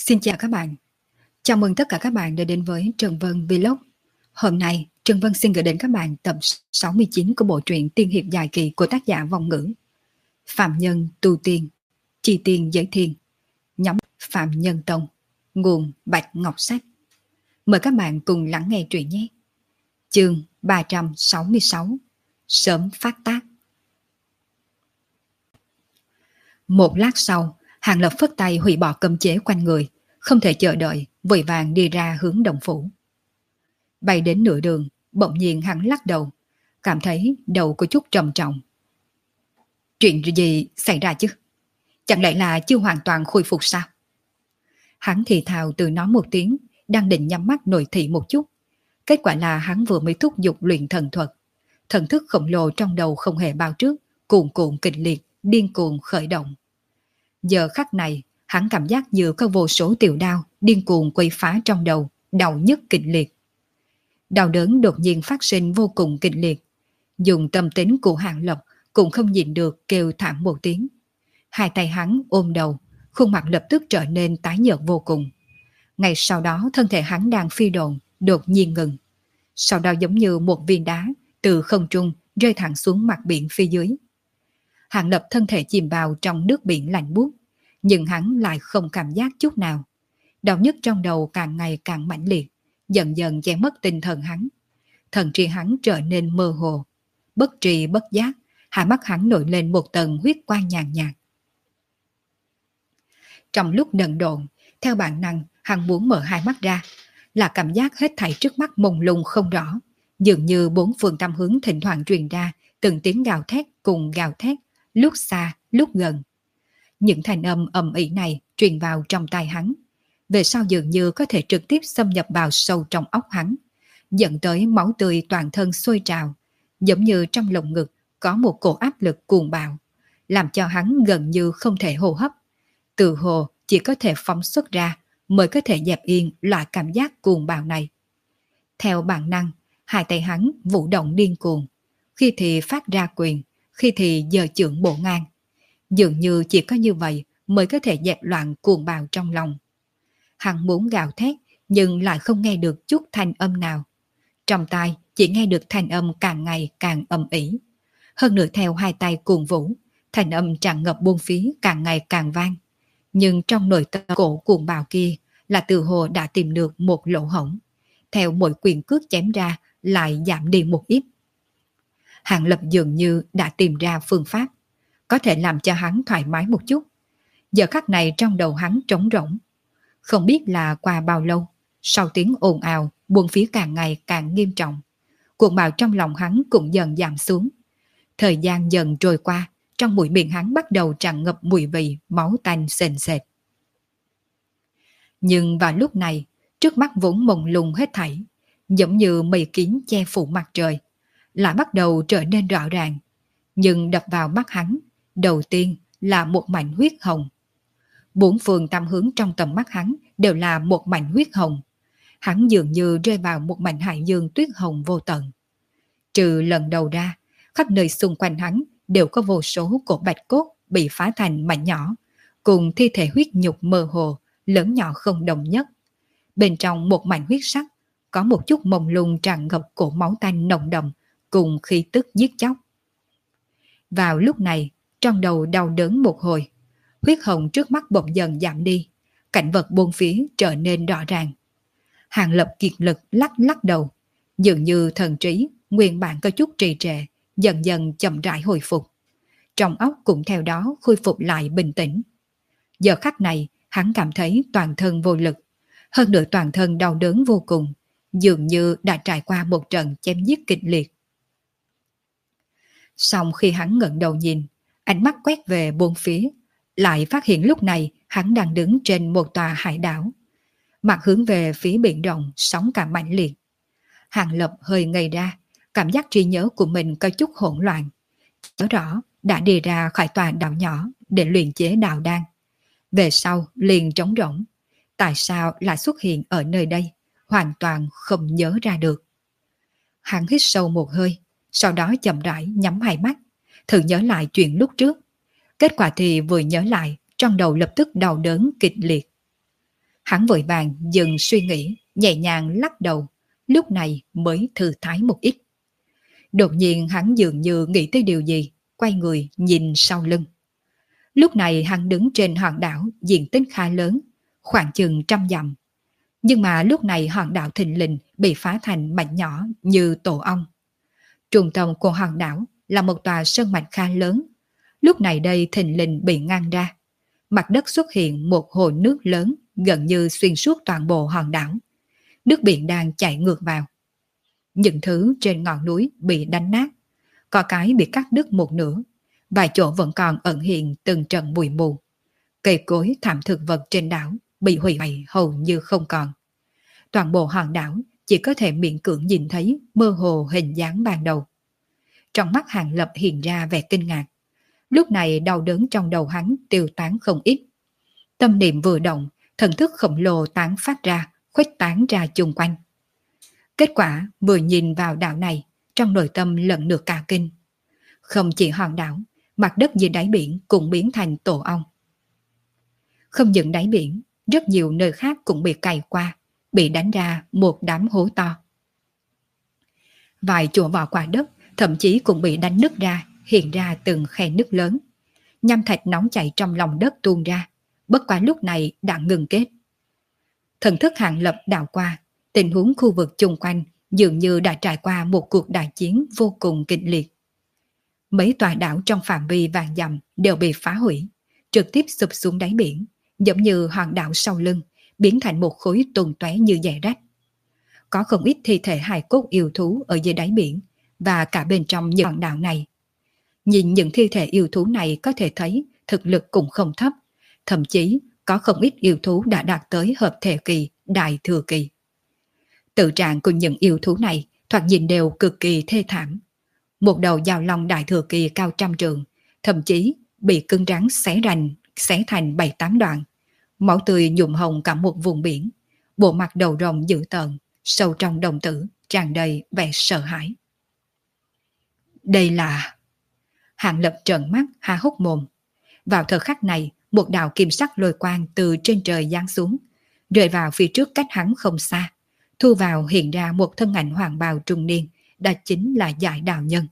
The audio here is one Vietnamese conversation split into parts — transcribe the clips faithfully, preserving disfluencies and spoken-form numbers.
Xin chào các bạn. Chào mừng tất cả các bạn đã đến với Trần Vân Vlog. Hôm nay, Trần Vân xin gửi đến các bạn tập sáu mươi chín của bộ truyện tiên hiệp dài kỳ của tác giả Vong Ngữ. Phạm Nhân Tu Tiên, Chi Tiên Giới Thiên, nhóm Phạm Nhân Tông, nguồn Bạch Ngọc Sách. Mời các bạn cùng lắng nghe truyện nhé. Chương ba trăm sáu mươi sáu, sớm phát tác. Một lát sau, Hàng Lập phất tay hủy bỏ cấm chế quanh người, không thể chờ đợi, vội vàng đi ra hướng Đồng Phủ. Bay đến nửa đường, bỗng nhiên hắn lắc đầu, cảm thấy đầu có chút trầm trọng. Chuyện gì xảy ra chứ? Chẳng lẽ là chưa hoàn toàn khôi phục sao? Hắn thì thào từ nói một tiếng, đang định nhắm mắt nội thị một chút. Kết quả là hắn vừa mới thúc giục luyện thần thuật. Thần thức khổng lồ trong đầu không hề bao trước, cuồn cuộn kịch liệt, điên cuồng khởi động. Giờ khắc này, hắn cảm giác như có vô số tiểu đao điên cuồng quay phá trong đầu, đau nhức kịch liệt. Đau đớn đột nhiên phát sinh vô cùng kịch liệt. Dùng tâm tính của Hàng Lập cũng không nhịn được kêu thảm một tiếng. Hai tay hắn ôm đầu, khuôn mặt lập tức trở nên tái nhợt vô cùng. Ngay sau đó thân thể hắn đang phi độn, đột nhiên ngừng. Sau đó giống như một viên đá từ không trung rơi thẳng xuống mặt biển phía dưới. Hàng Lập thân thể chìm vào trong nước biển lạnh buốt, nhưng hắn lại không cảm giác chút nào. Đau nhức trong đầu càng ngày càng mãnh liệt, dần dần che mất tinh thần hắn. Thần trí hắn trở nên mơ hồ. Bất tri bất giác, hai mắt hắn nổi lên một tầng huyết quang nhàn nhạt. Trong lúc đần độn, theo bản năng, hắn muốn mở hai mắt ra, là cảm giác hết thảy trước mắt mông lung không rõ, dường như bốn phương tám hướng thỉnh thoảng truyền ra từng tiếng gào thét cùng gào thét, lúc xa, lúc gần. Những thanh âm ầm ĩ này truyền vào trong tai hắn, về sau dường như có thể trực tiếp xâm nhập vào sâu trong óc hắn, dẫn tới máu tươi toàn thân sôi trào, giống như trong lồng ngực có một cổ áp lực cuồng bạo, làm cho hắn gần như không thể hô hấp. Từ hồ chỉ có thể phóng xuất ra mới có thể dẹp yên loại cảm giác cuồng bạo này. Theo bản năng, hai tay hắn vũ động điên cuồng, khi thì phát ra quyền, khi thì giơ chưởng bổ ngang. Dường như chỉ có như vậy mới có thể dẹp loạn cuồng bạo trong lòng. Hắn muốn gào thét nhưng lại không nghe được chút thanh âm nào. Trong tai chỉ nghe được thanh âm càng ngày càng ầm ĩ. Hơn nữa theo hai tay cuồng vũ, thanh âm tràn ngập buôn phía càng ngày càng vang. Nhưng trong nội tâm cổ cuồng bạo kia là từ hồ đã tìm được một lỗ hổng. Theo mỗi quyền cước chém ra lại giảm đi một ít. Hàng Lập dường như đã tìm ra phương pháp có thể làm cho hắn thoải mái một chút. Giờ khắc này trong đầu hắn trống rỗng. Không biết là qua bao lâu, sau tiếng ồn ào, buồn phía càng ngày càng nghiêm trọng. Cuồng bạo trong lòng hắn cũng dần giảm xuống. Thời gian dần trôi qua, trong mũi miệng hắn bắt đầu tràn ngập mùi vị, máu tanh sền sệt. Nhưng vào lúc này, trước mắt vốn mông lung hết thảy, giống như mây kín che phủ mặt trời, lại bắt đầu trở nên rõ ràng. Nhưng đập vào mắt hắn, đầu tiên là một mảnh huyết hồng. Bốn phương tám hướng trong tầm mắt hắn đều là một mảnh huyết hồng. Hắn dường như rơi vào một mảnh hải dương tuyết hồng vô tận. Trừ lần đầu ra, khắp nơi xung quanh hắn đều có vô số cổ bạch cốt bị phá thành mảnh nhỏ, cùng thi thể huyết nhục mơ hồ, lớn nhỏ không đồng nhất. Bên trong một mảnh huyết sắc, có một chút mông lung tràn ngập cổ máu tanh nồng đậm, cùng khí tức giết chóc. Vào lúc này, trong đầu đau đớn một hồi, huyết hồng trước mắt bỗng dần giảm đi, cảnh vật bốn phía trở nên rõ ràng. Hàng Lập kiệt lực lắc lắc đầu, dường như thần trí nguyên bản có chút trì trệ, dần dần chậm rãi hồi phục. Trong óc cũng theo đó khôi phục lại bình tĩnh. Giờ khắc này, hắn cảm thấy toàn thân vô lực, hơn nữa toàn thân đau đớn vô cùng, dường như đã trải qua một trận chém giết kịch liệt. Xong khi hắn ngẩng đầu nhìn, ánh mắt quét về bốn phía, lại phát hiện lúc này hắn đang đứng trên một tòa hải đảo. Mặt hướng về phía biển rộng, sóng cả mãnh liệt. Hàng Lập hơi ngây ra, cảm giác trí nhớ của mình có chút hỗn loạn. Nhớ rõ đã đi ra khỏi tòa đảo nhỏ để luyện chế đạo đan. Về sau liền trống rỗng. Tại sao lại xuất hiện ở nơi đây? Hoàn toàn không nhớ ra được. Hắn hít sâu một hơi, sau đó chậm rãi nhắm hai mắt, thử nhớ lại chuyện lúc trước. Kết quả thì vừa nhớ lại, trong đầu lập tức đau đớn kịch liệt. Hắn vội vàng dừng suy nghĩ, nhẹ nhàng lắc đầu, lúc này mới thư thái một ít. Đột nhiên hắn dường như nghĩ tới điều gì, quay người nhìn sau lưng. Lúc này hắn đứng trên hòn đảo diện tích khá lớn, khoảng chừng trăm dặm. Nhưng mà lúc này hòn đảo thình lình bị phá thành mảnh nhỏ như tổ ong. Trung tâm của hòn đảo là một tòa sơn mạch khá lớn. Lúc này đây thình lình bị ngăn ra. Mặt đất xuất hiện một hồ nước lớn gần như xuyên suốt toàn bộ hòn đảo. Nước biển đang chảy ngược vào. Những thứ trên ngọn núi bị đánh nát. Có cái bị cắt đứt một nửa. Vài chỗ vẫn còn ẩn hiện từng trận bụi mù. Cây cối thảm thực vật trên đảo bị hủy hoại hầu như không còn. Toàn bộ hòn đảo chỉ có thể miễn cưỡng nhìn thấy mơ hồ hình dáng ban đầu. Trong mắt Hàng Lập hiện ra vẻ kinh ngạc. Lúc này đau đớn trong đầu hắn tiêu tán không ít. Tâm niệm vừa động, thần thức khổng lồ tán phát ra, khuếch tán ra chung quanh. Kết quả vừa nhìn vào đảo này, trong nội tâm lần lượt cả kinh. Không chỉ hòn đảo, mặt đất dưới đáy biển cũng biến thành tổ ong. Không những đáy biển, rất nhiều nơi khác cũng bị cày qua, bị đánh ra một đám hố to. Vài chỗ vỏ quả đất thậm chí cũng bị đánh nứt ra, hiện ra từng khe nứt lớn. Nham thạch nóng chảy trong lòng đất tuôn ra, bất quá lúc này đã ngừng kết. Thần thức Hàng Lập đảo qua, tình huống khu vực chung quanh dường như đã trải qua một cuộc đại chiến vô cùng kịch liệt. Mấy tòa đảo trong phạm vi vạn dặm đều bị phá hủy, trực tiếp sụp xuống đáy biển, giống như hòn đảo sau lưng, biến thành một khối tuôn tóe như dẻ rách. Có không ít thi thể hài cốt yêu thú ở dưới đáy biển và cả bên trong những hòn đảo này. Nhìn những thi thể yêu thú này có thể thấy thực lực cũng không thấp, thậm chí có không ít yêu thú đã đạt tới hợp thể kỳ, đại thừa kỳ. Tự trạng của những yêu thú này thoạt nhìn đều cực kỳ thê thảm. Một đầu dao long đại thừa kỳ cao trăm trượng, thậm chí bị cứng rắn xé rành, xé thành bảy tám đoạn. Máu tươi nhuộm hồng cả một vùng biển. Bộ mặt đầu rồng dữ tợn, sâu trong đồng tử, tràn đầy vẻ sợ hãi. Đây là... Hàng Lập trợn mắt, há hốc mồm. Vào thời khắc này, một đạo kim sắc lôi quang từ trên trời giáng xuống, rơi vào phía trước cách hắn không xa. Thu vào hiện ra một thân ảnh hoàng bào trung niên, đó chính là Giải Đạo Nhân.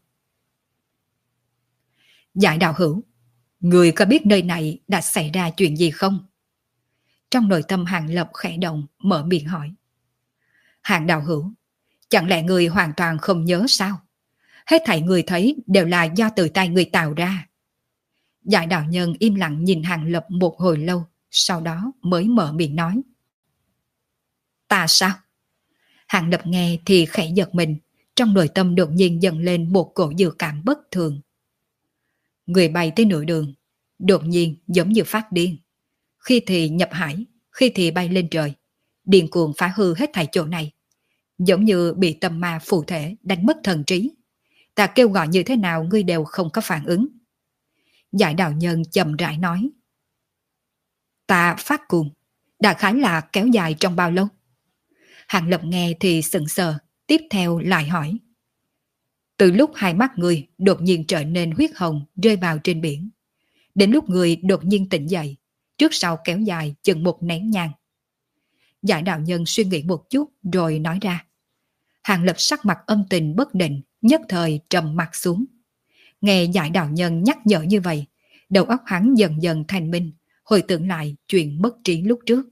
Giải Đạo Hữu, người có biết nơi này đã xảy ra chuyện gì không? Trong nội tâm Hàng Lập khẽ động, mở miệng hỏi. Hàng Đạo Hữu, chẳng lẽ người hoàn toàn không nhớ sao? Hết thảy người thấy đều là do từ tay người tạo ra. Giải Đạo Nhân im lặng nhìn Hàng Lập một hồi lâu, sau đó mới mở miệng nói. Ta sao? Hàng Lập nghe thì khẽ giật mình, trong nội tâm đột nhiên dần lên một cổ dự cảm bất thường. Người bay tới nửa đường, đột nhiên giống như phát điên. Khi thì nhập hải, khi thì bay lên trời, điên cuồng phá hư hết thảy chỗ này. Giống như bị tâm ma phù thể đánh mất thần trí. Ta kêu gọi như thế nào ngươi đều không có phản ứng. Giải Đạo Nhân chậm rãi nói. Ta phát cuồng, đại khái là kéo dài trong bao lâu? Hàng Lập nghe thì sững sờ, tiếp theo lại hỏi. Từ lúc hai mắt người đột nhiên trở nên huyết hồng rơi vào trên biển, đến lúc người đột nhiên tỉnh dậy, trước sau kéo dài chừng một nén nhang. Giải Đạo Nhân suy nghĩ một chút rồi nói ra. Hàng Lập sắc mặt âm tình bất định, nhất thời trầm mặt xuống. Nghe Giải Đạo Nhân nhắc nhở như vậy, đầu óc hắn dần dần thanh minh, hồi tưởng lại chuyện mất trí lúc trước.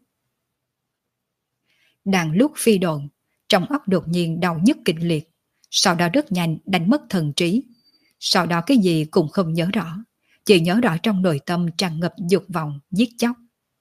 Đang lúc phi độn, trong óc đột nhiên đau nhức kịch liệt, sau đó rất nhanh đánh mất thần trí. Sau đó cái gì cũng không nhớ rõ, chỉ nhớ rõ trong nội tâm tràn ngập dục vọng giết chóc.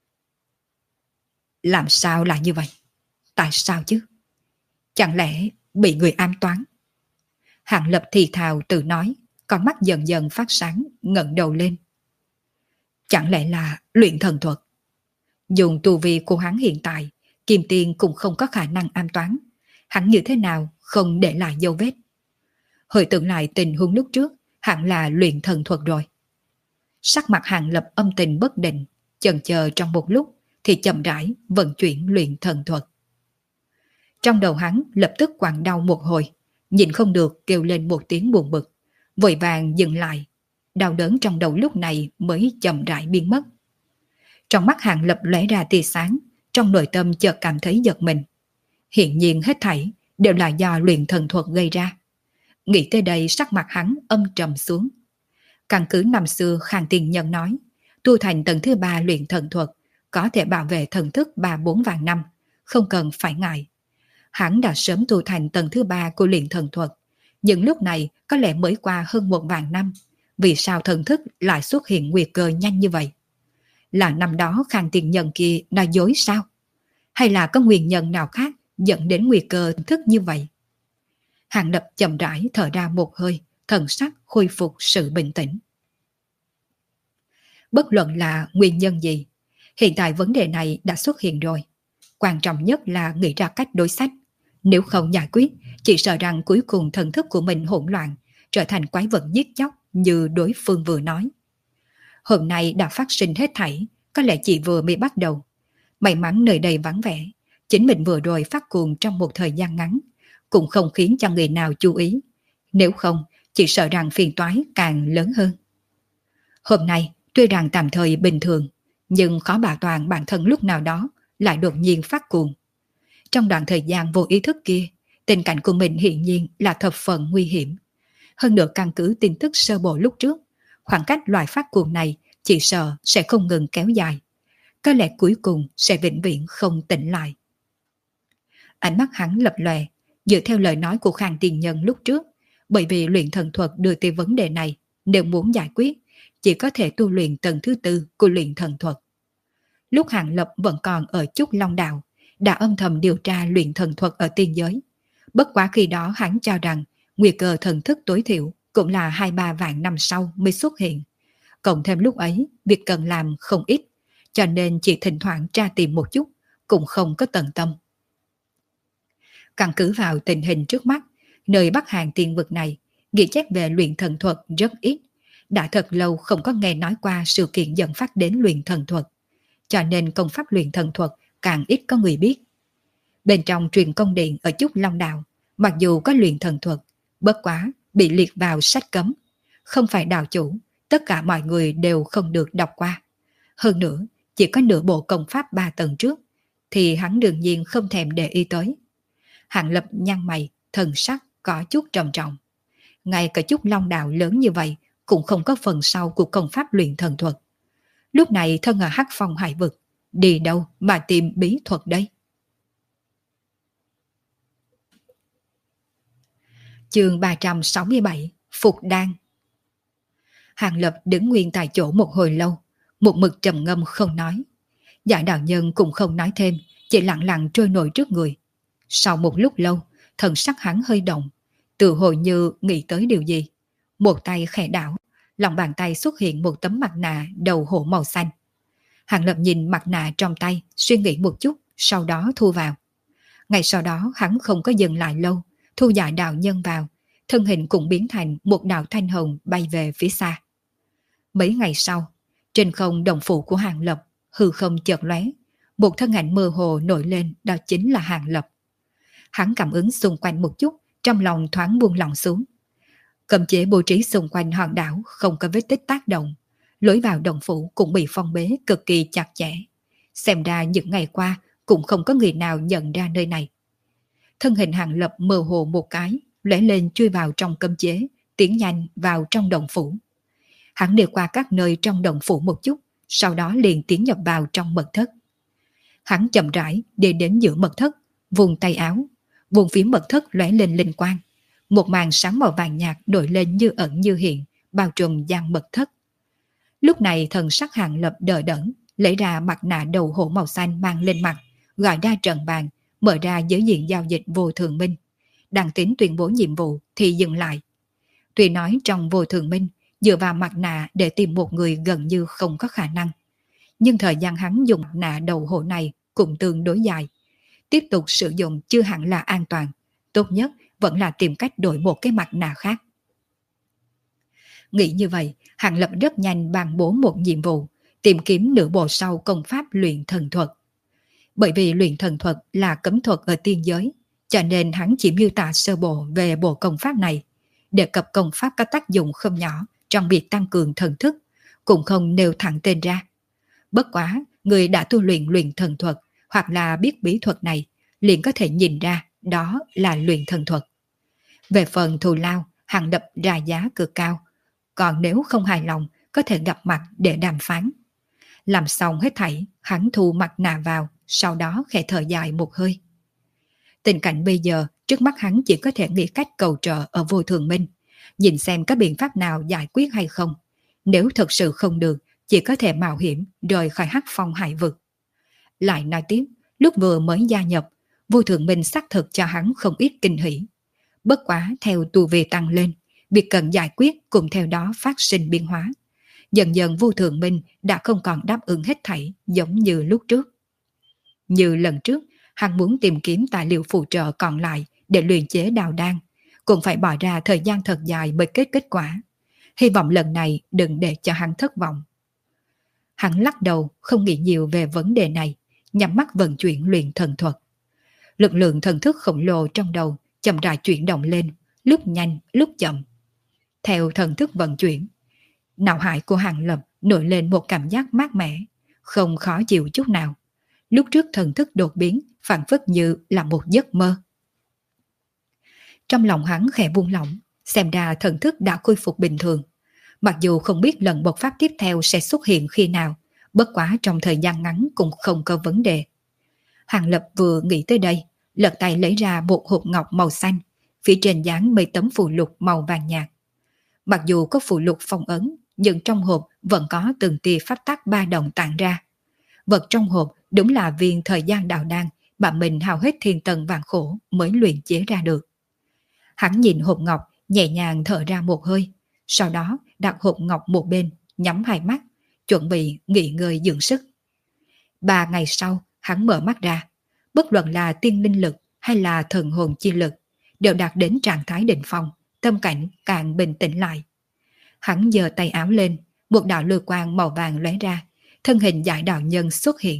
Làm sao lại như vậy? Tại sao chứ? Chẳng lẽ bị người ám toán? Hàng Lập thì thào tự nói, con mắt dần dần phát sáng, ngẩng đầu lên. Chẳng lẽ là luyện thần thuật? Dùng tu vi của hắn hiện tại, Kim Tiên cũng không có khả năng ám toán. Hắn như thế nào không để lại dấu vết? Hồi tưởng lại tình huống lúc trước, hẳn là luyện thần thuật rồi. Sắc mặt Hàng Lập âm tình bất định, chần chờ trong một lúc thì chậm rãi vận chuyển luyện thần thuật. Trong đầu hắn lập tức quặn đau một hồi, nhìn không được kêu lên một tiếng buồn bực, vội vàng dừng lại. Đau đớn trong đầu lúc này mới chậm rãi biến mất. Trong mắt Hàng Lập lóe ra tia sáng, trong nội tâm chợt cảm thấy giật mình. Hiện nhiên hết thảy đều là do luyện thần thuật gây ra. Nghĩ tới đây sắc mặt hắn âm trầm xuống. Căn cứ năm xưa Khang Tiên Nhân nói, tu thành tầng thứ ba luyện thần thuật có thể bảo vệ thần thức ba bốn vạn năm, không cần phải ngại. Hắn đã sớm tu thành tầng thứ ba của luyện thần thuật, nhưng lúc này có lẽ mới qua hơn một vạn năm. Vì sao thần thức lại xuất hiện nguy cơ nhanh như vậy? Là năm đó Khang Tiên Nhân kia nói dối sao? Hay là có nguyên nhân nào khác dẫn đến nguy cơ thần thức như vậy? Hàng Lập chậm rãi thở ra một hơi, thần sắc khôi phục sự bình tĩnh. Bất luận là nguyên nhân gì, hiện tại vấn đề này đã xuất hiện rồi. Quan trọng nhất là nghĩ ra cách đối sách. Nếu không giải quyết, chỉ sợ rằng cuối cùng thần thức của mình hỗn loạn, trở thành quái vật giết chóc như đối phương vừa nói. Hôm nay đã phát sinh hết thảy, có lẽ chỉ vừa mới bắt đầu. May mắn nơi đây vắng vẻ, chính mình vừa rồi phát cuồng trong một thời gian ngắn, cũng không khiến cho người nào chú ý. Nếu không, chỉ sợ rằng phiền toái càng lớn hơn. Hôm nay, tuy rằng tạm thời bình thường, nhưng khó bảo toàn bản thân lúc nào đó lại đột nhiên phát cuồng. Trong đoạn thời gian vô ý thức kia, tình cảnh của mình hiển nhiên là thập phần nguy hiểm. Hơn nữa căn cứ tin tức sơ bộ lúc trước, khoảng cách loại phát cuồng này chỉ sợ sẽ không ngừng kéo dài. Có lẽ cuối cùng sẽ vĩnh viễn không tỉnh lại. Ánh mắt hắn lập lòe, dựa theo lời nói của Khang Tiên Nhân lúc trước, bởi vì luyện thần thuật đưa tới vấn đề này, nếu muốn giải quyết, chỉ có thể tu luyện tầng thứ tư của luyện thần thuật. Lúc Hàng Lập vẫn còn ở Trúc Long Đạo, đã âm thầm điều tra luyện thần thuật ở tiên giới. Bất quá khi đó hắn cho rằng nguy cơ thần thức tối thiểu cũng là hai ba vạn năm sau mới xuất hiện. Cộng thêm lúc ấy, việc cần làm không ít, cho nên chỉ thỉnh thoảng tra tìm một chút, cũng không có tận tâm. Căn cứ vào tình hình trước mắt, nơi Bắc Hàn tiên vực này, ghi chép về luyện thần thuật rất ít. Đã thật lâu không có nghe nói qua sự kiện dẫn phát đến luyện thần thuật, cho nên công pháp luyện thần thuật càng ít có người biết. Bên trong truyền công điện ở Trúc Long Đạo, mặc dù có luyện thần thuật, bất quá bị liệt vào sách cấm. Không phải đạo chủ, tất cả mọi người đều không được đọc qua. Hơn nữa, chỉ có nửa bộ công pháp ba tầng trước, thì hắn đương nhiên không thèm để ý tới. Hàng Lập nhăn mày, thần sắc có chút trầm trọng. Ngay cả Trúc Long Đạo lớn như vậy, cũng không có phần sau của công pháp luyện thần thuật. Lúc này thân ở Hắc Phong hải vực, đi đâu mà tìm bí thuật đây? Chương ba trăm sáu mươi bảy, Phục Đan. Hàng Lập đứng nguyên tại chỗ một hồi lâu, một mực trầm ngâm không nói. Dạ đạo nhân cũng không nói thêm, chỉ lặng lặng trôi nổi trước người. Sau một lúc lâu, thần sắc hắn hơi động, tự hồi như nghĩ tới điều gì. Một tay khẽ đảo, lòng bàn tay xuất hiện một tấm mặt nạ đầu hổ màu xanh. Hàng Lập nhìn mặt nạ trong tay, suy nghĩ một chút, sau đó thu vào. Ngay sau đó hắn không có dừng lại lâu, thu giải đạo nhân vào, thân hình cũng biến thành một đạo thanh hồng bay về phía xa. Mấy ngày sau, trên không đồng phủ của Hàng Lập, hư không chợt lóe, một thân ảnh mơ hồ nổi lên, đó chính là Hàng Lập. Hắn cảm ứng xung quanh một chút, trong lòng thoáng buông lỏng xuống. Cấm chế bố trí xung quanh hòn đảo không có vết tích tác động, lối vào đồng phủ cũng bị phong bế cực kỳ chặt chẽ. Xem ra những ngày qua cũng không có người nào nhận ra nơi này. Thân hình Hàng Lập mơ hồ một cái, lóe lên chui vào trong cấm chế, tiến nhanh vào trong đồng phủ. Hắn đi qua các nơi trong đồng phủ một chút, sau đó liền tiến nhập vào trong mật thất. Hắn chậm rãi đi đến giữa mật thất, vùng tay áo, vùng phía mật thất lóe lên linh quang. Một màn sáng màu vàng nhạt nổi lên như ẩn như hiện, bao trùm gian mật thất. Lúc này thần sắc Hàng Lập đờ đẫn, lấy ra mặt nạ đầu hổ màu xanh mang lên mặt, gọi ra trận bàn, mở ra giới diện giao dịch vô thường minh. Đang tính tuyên bố nhiệm vụ thì dừng lại. Tuy nói trong vô thường minh, dựa vào mặt nạ để tìm một người gần như không có khả năng. Nhưng thời gian hắn dùng mặt nạ đầu hổ này cũng tương đối dài. Tiếp tục sử dụng chưa hẳn là an toàn. Tốt nhất vẫn là tìm cách đổi một cái mặt nạ khác. Nghĩ như vậy, Hàng Lập rất nhanh ban bố một nhiệm vụ, tìm kiếm nửa bộ sau công pháp luyện thần thuật. Bởi vì luyện thần thuật là cấm thuật ở tiên giới, cho nên hắn chỉ miêu tả sơ bộ về bộ công pháp này. Đề cập công pháp có tác dụng không nhỏ trong việc tăng cường thần thức, cũng không nêu thẳng tên ra. Bất quá, người đã tu luyện luyện thần thuật, hoặc là biết bí thuật này, liền có thể nhìn ra đó là luyện thần thuật. Về phần thù lao, Hàng Lập ra giá cực cao, còn nếu không hài lòng có thể gặp mặt để đàm phán. Làm xong hết thảy, hắn thu mặt nạ vào, sau đó khẽ thở dài một hơi. Tình cảnh bây giờ, trước mắt hắn chỉ có thể nghĩ cách cầu trợ ở Vô Thường Minh, nhìn xem có biện pháp nào giải quyết hay không. Nếu thật sự không được, chỉ có thể mạo hiểm rời khỏi Hắc Phong hải vực. Lại nói tiếp, lúc vừa mới gia nhập, Vô Thường Minh xác thực cho hắn không ít kinh hỉ. Bất quá theo tu vi tăng lên, việc cần giải quyết cùng theo đó phát sinh biến hóa. Dần dần Vô Thường Minh đã không còn đáp ứng hết thảy giống như lúc trước. Như lần trước, hắn muốn tìm kiếm tài liệu phụ trợ còn lại để luyện chế đào đan, cũng phải bỏ ra thời gian thật dài mới kết kết quả. Hy vọng lần này đừng để cho hắn thất vọng. Hắn lắc đầu không nghĩ nhiều về vấn đề này, nhắm mắt vận chuyển luyện thần thuật. Lực lượng thần thức khổng lồ trong đầu chậm rãi chuyển động lên, lúc nhanh lúc chậm. Theo thần thức vận chuyển, não hải của Hàng Lập nổi lên một cảm giác mát mẻ, không khó chịu chút nào. Lúc trước thần thức đột biến phản phất như là một giấc mơ. Trong lòng hắn khẽ buông lỏng, xem ra thần thức đã khôi phục bình thường. Mặc dù không biết lần bộc phát tiếp theo sẽ xuất hiện khi nào, bất quá trong thời gian ngắn cũng không có vấn đề. Hàng Lập vừa nghĩ tới đây, lật tay lấy ra một hộp ngọc màu xanh, phía trên dán mấy tấm phù lục màu vàng nhạt. Mặc dù có phù lục phong ấn, nhưng trong hộp vẫn có từng tia pháp tắc ba động tản ra. Vật trong hộp đúng là viên thời gian đạo đan mà mình hao hết thiên tần vạn khổ mới luyện chế ra được. Hắn nhìn hộp ngọc, nhẹ nhàng thở ra một hơi, sau đó đặt hộp ngọc một bên, nhắm hai mắt, chuẩn bị nghỉ ngơi dưỡng sức. Ba ngày sau, hắn mở mắt ra, bất luận là tiên linh lực hay là thần hồn chi lực, đều đạt đến trạng thái đỉnh phong, tâm cảnh càng bình tĩnh lại. Hắn giơ tay áo lên, một đạo lôi quang màu vàng lóe ra, thân hình Giải đạo nhân xuất hiện.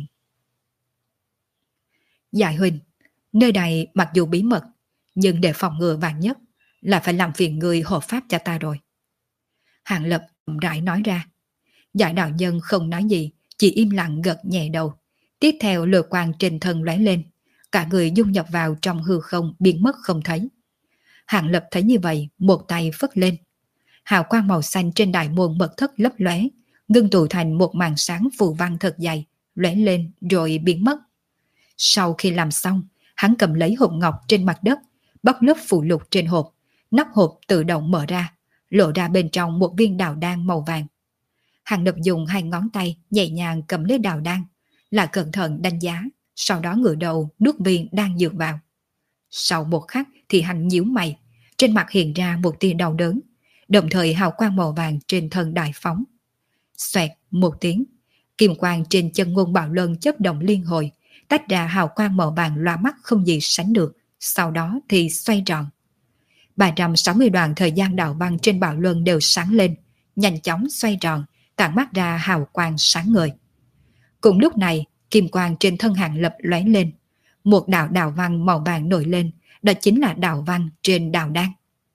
Giải huynh, nơi này mặc dù bí mật, nhưng để phòng ngừa vạn nhất, là phải làm phiền người hộ pháp cho ta rồi. Hàng Lập chậm rãi nói ra. Giải đạo nhân không nói gì, chỉ im lặng gật nhẹ đầu. Tiếp theo lôi quang trên thân lóe lên, cả người dung nhập vào trong hư không biến mất không thấy. Hàng Lập thấy như vậy, một tay phất lên. Hào quang màu xanh trên đại môn mật thất lấp lóe, ngưng tụ thành một màn sáng phù văn thật dày, lóe lên rồi biến mất. Sau khi làm xong, hắn cầm lấy hộp ngọc trên mặt đất, bóc lớp phù lục trên hộp, nắp hộp tự động mở ra, lộ ra bên trong một viên đào đan màu vàng. Hàng Lập dùng hai ngón tay nhẹ nhàng cầm lấy đào đan, lại cẩn thận đánh giá, sau đó ngửa đầu nuốt viên đan dược vào. Sau một khắc thì hắn nhíu mày, trên mặt hiện ra một tia đau đớn, đồng thời hào quang màu vàng trên thân đại phóng. Xoẹt một tiếng, kim quang trên chân Ngôn Bảo Lân chớp động liên hồi, tách ra hào quang màu vàng loa mắt không gì sánh được, sau đó thì xoay tròn. ba trăm sáu mươi đoạn thời gian đạo văn trên Bảo Luân đều sáng lên, nhanh chóng xoay tròn, tản mát ra hào quang sáng ngời. Cùng lúc này, kim quang trên thân Hàng Lập lóe lên, một đạo đạo văn màu vàng nổi lên, đó chính là đạo văn trên đạo đan.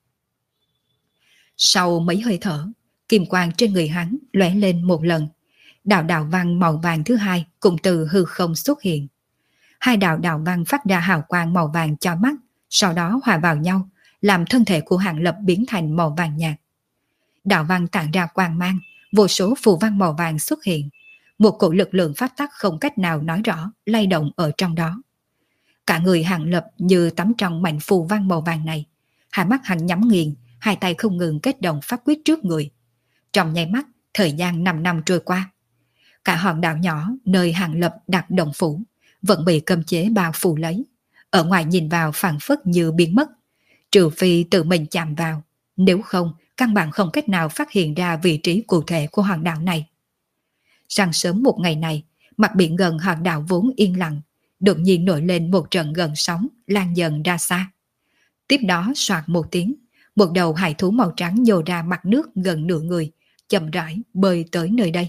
Sau mấy hơi thở, kim quang trên người hắn lóe lên một lần, đạo đạo văn màu vàng thứ hai cũng từ hư không xuất hiện. Hai đạo đạo văn phát ra hào quang màu vàng cho mắt, sau đó hòa vào nhau, làm thân thể của Hàng Lập biến thành màu vàng nhạt. Đạo văn tản ra quang mang, vô số phù văn màu vàng xuất hiện, một cổ lực lượng phát tắc không cách nào nói rõ, lay động ở trong đó. Cả người Hàng Lập như tắm trong mảnh phù văn màu vàng này, hai mắt hắn nhắm nghiền, hai tay không ngừng kết động pháp quyết trước người. Trong nháy mắt, thời gian năm năm trôi qua. Cả hòn đảo nhỏ nơi Hàng Lập đặt động phủ vẫn bị cấm chế bao phủ lấy, ở ngoài nhìn vào phảng phất như biến mất, trừ phi tự mình chạm vào, nếu không căn bản không cách nào phát hiện ra vị trí cụ thể của hòn đảo này. Sáng sớm một ngày này, mặt biển gần hòn đảo vốn yên lặng, đột nhiên nổi lên một trận gần sóng lan dần ra xa. Tiếp đó soạt một tiếng, một đầu hải thú màu trắng nhô ra mặt nước gần nửa người, chậm rãi bơi tới nơi đây.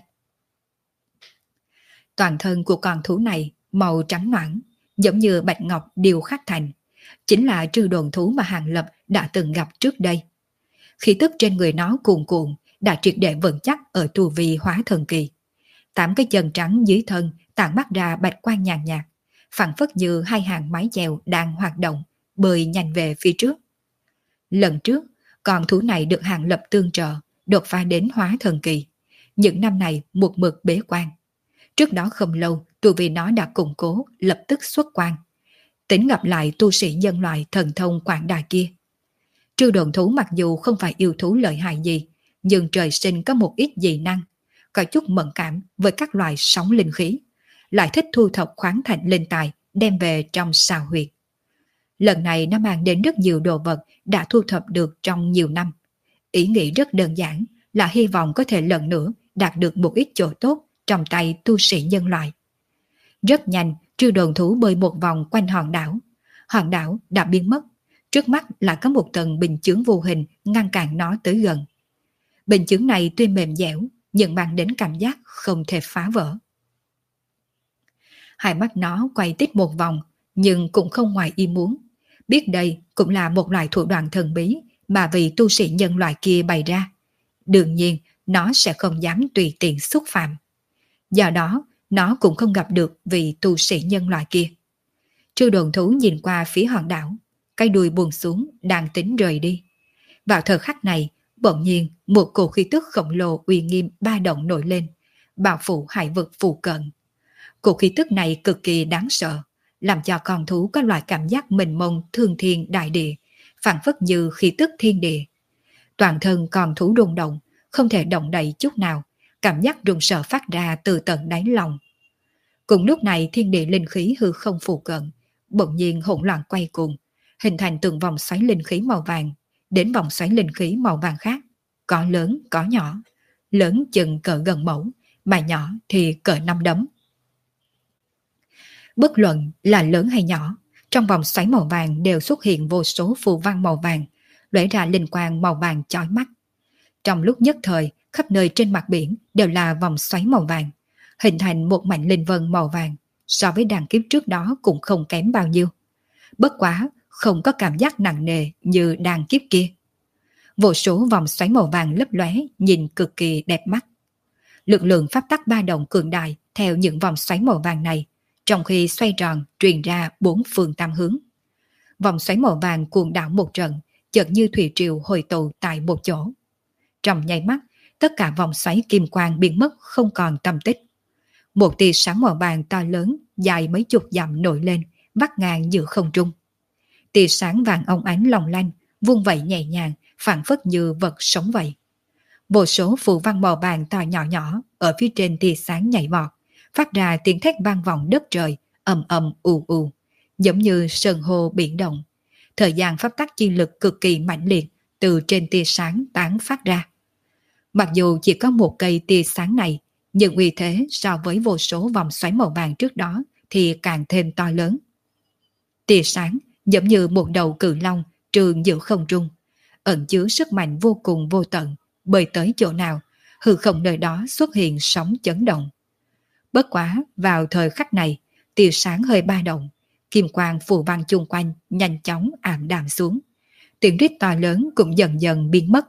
Toàn thân của con thú này màu trắng noãn, giống như bạch ngọc điêu khắc thành, chính là trư đồn thú mà Hàng Lập đã từng gặp trước đây. Khí tức trên người nó cuồn cuộn, đã triệt để vững chắc ở tu vi hóa thần kỳ. Tám cái chân trắng dưới thân tản mắt ra bạch quang nhàn nhạt, phảng phất như hai hàng mái chèo đang hoạt động, bơi nhanh về phía trước. Lần trước, con thú này được Hàng Lập tương trợ, đột phá đến hóa thần kỳ. Những năm này một mực bế quan. Trước đó không lâu, tu vi nó đã củng cố, lập tức xuất quan. Tính gặp lại tu sĩ nhân loại thần thông quảng đà kia. Trư đồn thú mặc dù không phải yêu thú lợi hại gì, nhưng trời sinh có một ít dị năng, có chút mẫn cảm với các loại sóng linh khí, lại thích thu thập khoáng thạch linh tài đem về trong sao huyệt. Lần này nó mang đến rất nhiều đồ vật đã thu thập được trong nhiều năm. Ý nghĩ rất đơn giản là hy vọng có thể lần nữa đạt được một ít chỗ tốt trong tay tu sĩ nhân loại. Rất nhanh, trư đồn thú bơi một vòng quanh hòn đảo. Hòn đảo đã biến mất, trước mắt là có một tầng bình chướng vô hình ngăn cản nó tới gần. Bình chướng này tuy mềm dẻo, nhưng mang đến cảm giác không thể phá vỡ. Hai mắt nó quay tít một vòng, nhưng cũng không ngoài ý muốn. Biết đây cũng là một loại thủ đoạn thần bí mà vị tu sĩ nhân loại kia bày ra. Đương nhiên, nó sẽ không dám tùy tiện xúc phạm. Do đó, nó cũng không gặp được vị tu sĩ nhân loại kia. Trư đồn thú nhìn qua phía hòn đảo, cái đuôi buông xuống đang tính rời đi. Vào thời khắc này, bỗng nhiên một cổ khí tức khổng lồ uy nghiêm ba động nổi lên, bao phủ hải vực phụ cận. Cổ khí tức này cực kỳ đáng sợ, làm cho con thú có loại cảm giác mênh mông thương thiên đại địa, phảng phất như khí tức thiên địa. Toàn thân con thú rung động, không thể động đậy chút nào, cảm giác run sợ phát ra từ tận đáy lòng. Cùng lúc này thiên địa linh khí hư không phụ cận, bỗng nhiên hỗn loạn quay cuồng, hình thành từng vòng xoáy linh khí màu vàng, đến vòng xoáy linh khí màu vàng khác, có lớn có nhỏ, lớn chừng cỡ gần mẫu, mà nhỏ thì cỡ năm đấm. Bất luận là lớn hay nhỏ, trong vòng xoáy màu vàng đều xuất hiện vô số phù văn màu vàng, lóe ra linh quang màu vàng chói mắt. Trong lúc nhất thời, khắp nơi trên mặt biển đều là vòng xoáy màu vàng, hình thành một mảnh linh vân màu vàng, so với đàn kiếp trước đó cũng không kém bao nhiêu. Bất quá, không có cảm giác nặng nề như đàn kiếp kia. Vô số vòng xoáy màu vàng lấp lóe, nhìn cực kỳ đẹp mắt. Lực lượng pháp tắc ba động cường đại theo những vòng xoáy màu vàng này, trong khi xoay tròn truyền ra bốn phương tam hướng. Vòng xoáy màu vàng cuồng đảo một trận, chợt như thủy triều hồi tụ tại một chỗ. Trong nháy mắt, tất cả vòng xoáy kim quang biến mất không còn tăm tích. Một tia sáng màu vàng to lớn, dài mấy chục dặm nổi lên, vắt ngang giữa không trung. Tia sáng vàng óng ánh long lanh, vung vẩy nhẹ nhàng, phảng phất như vật sống vậy. Vô số phù văn màu vàng to nhỏ nhỏ ở phía trên tia sáng nhảy vọt, phát ra tiếng thét vang vọng đất trời, ầm ầm ù ù, giống như sơn hô biển động. Thời gian pháp tắc chi lực cực kỳ mãnh liệt từ trên tia sáng tán phát ra. Mặc dù chỉ có một cây tia sáng này, nhưng uy thế so với vô số vòng xoáy màu vàng trước đó thì càng thêm to lớn. Tia sáng giống như một đầu cự long trường giữa không trung, ẩn chứa sức mạnh vô cùng vô tận, bơi tới chỗ nào, hư không nơi đó xuất hiện sóng chấn động. Bất quá vào thời khắc này, tia sáng hơi ba động, kim quang phù văn chung quanh nhanh chóng ảm đạm xuống, tiếng rít to lớn cũng dần dần biến mất.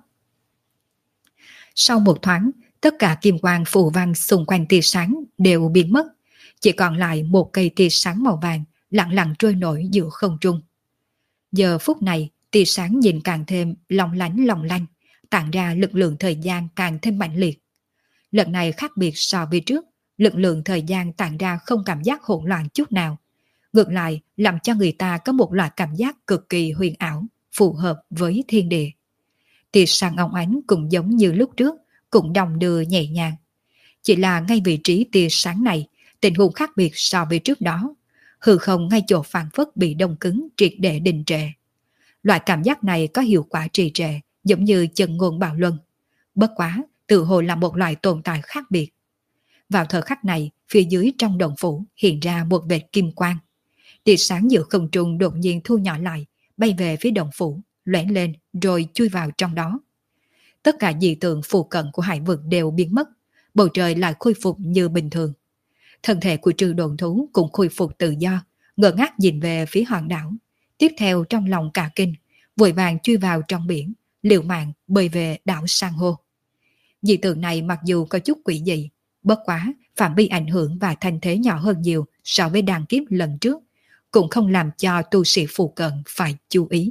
Sau một thoáng, tất cả kim quang phù văn xung quanh tia sáng đều biến mất, chỉ còn lại một cây tia sáng màu vàng lặng lặng trôi nổi giữa không trung. Giờ phút này, tia sáng nhìn càng thêm long lánh long lanh, tản ra lực lượng thời gian càng thêm mạnh liệt. Lần này khác biệt so với trước, lực lượng thời gian tản ra không cảm giác hỗn loạn chút nào, ngược lại làm cho người ta có một loại cảm giác cực kỳ huyền ảo, phù hợp với thiên địa. Tia sáng óng ánh cũng giống như lúc trước, cũng đồng đưa nhẹ nhàng. Chỉ là ngay vị trí tia sáng này, tình huống khác biệt so với trước đó. Hư không ngay chỗ phản phất bị đông cứng triệt để đình trệ. Loại cảm giác này có hiệu quả trì trệ, giống như chân ngôn bạo luân. Bất quá, tự hồ là một loại tồn tại khác biệt. Vào thời khắc này, phía dưới trong động phủ hiện ra một vệt kim quang. Tia sáng giữa không trung đột nhiên thu nhỏ lại, bay về phía động phủ, lóe lên rồi chui vào trong đó. Tất cả dị tượng phù cận của hải vực đều biến mất, bầu trời lại khôi phục như bình thường. Thân thể của trừ đồn thú cũng khôi phục tự do, ngơ ngác nhìn về phía hòn đảo. Tiếp theo trong lòng cả kinh, vội vàng chui vào trong biển, liều mạng bơi về đảo san hô. Dị tượng này mặc dù có chút quỷ dị, bất quá phạm vi ảnh hưởng và thành thế nhỏ hơn nhiều so với đàn kiếp lần trước, cũng không làm cho tu sĩ phù cận phải chú ý.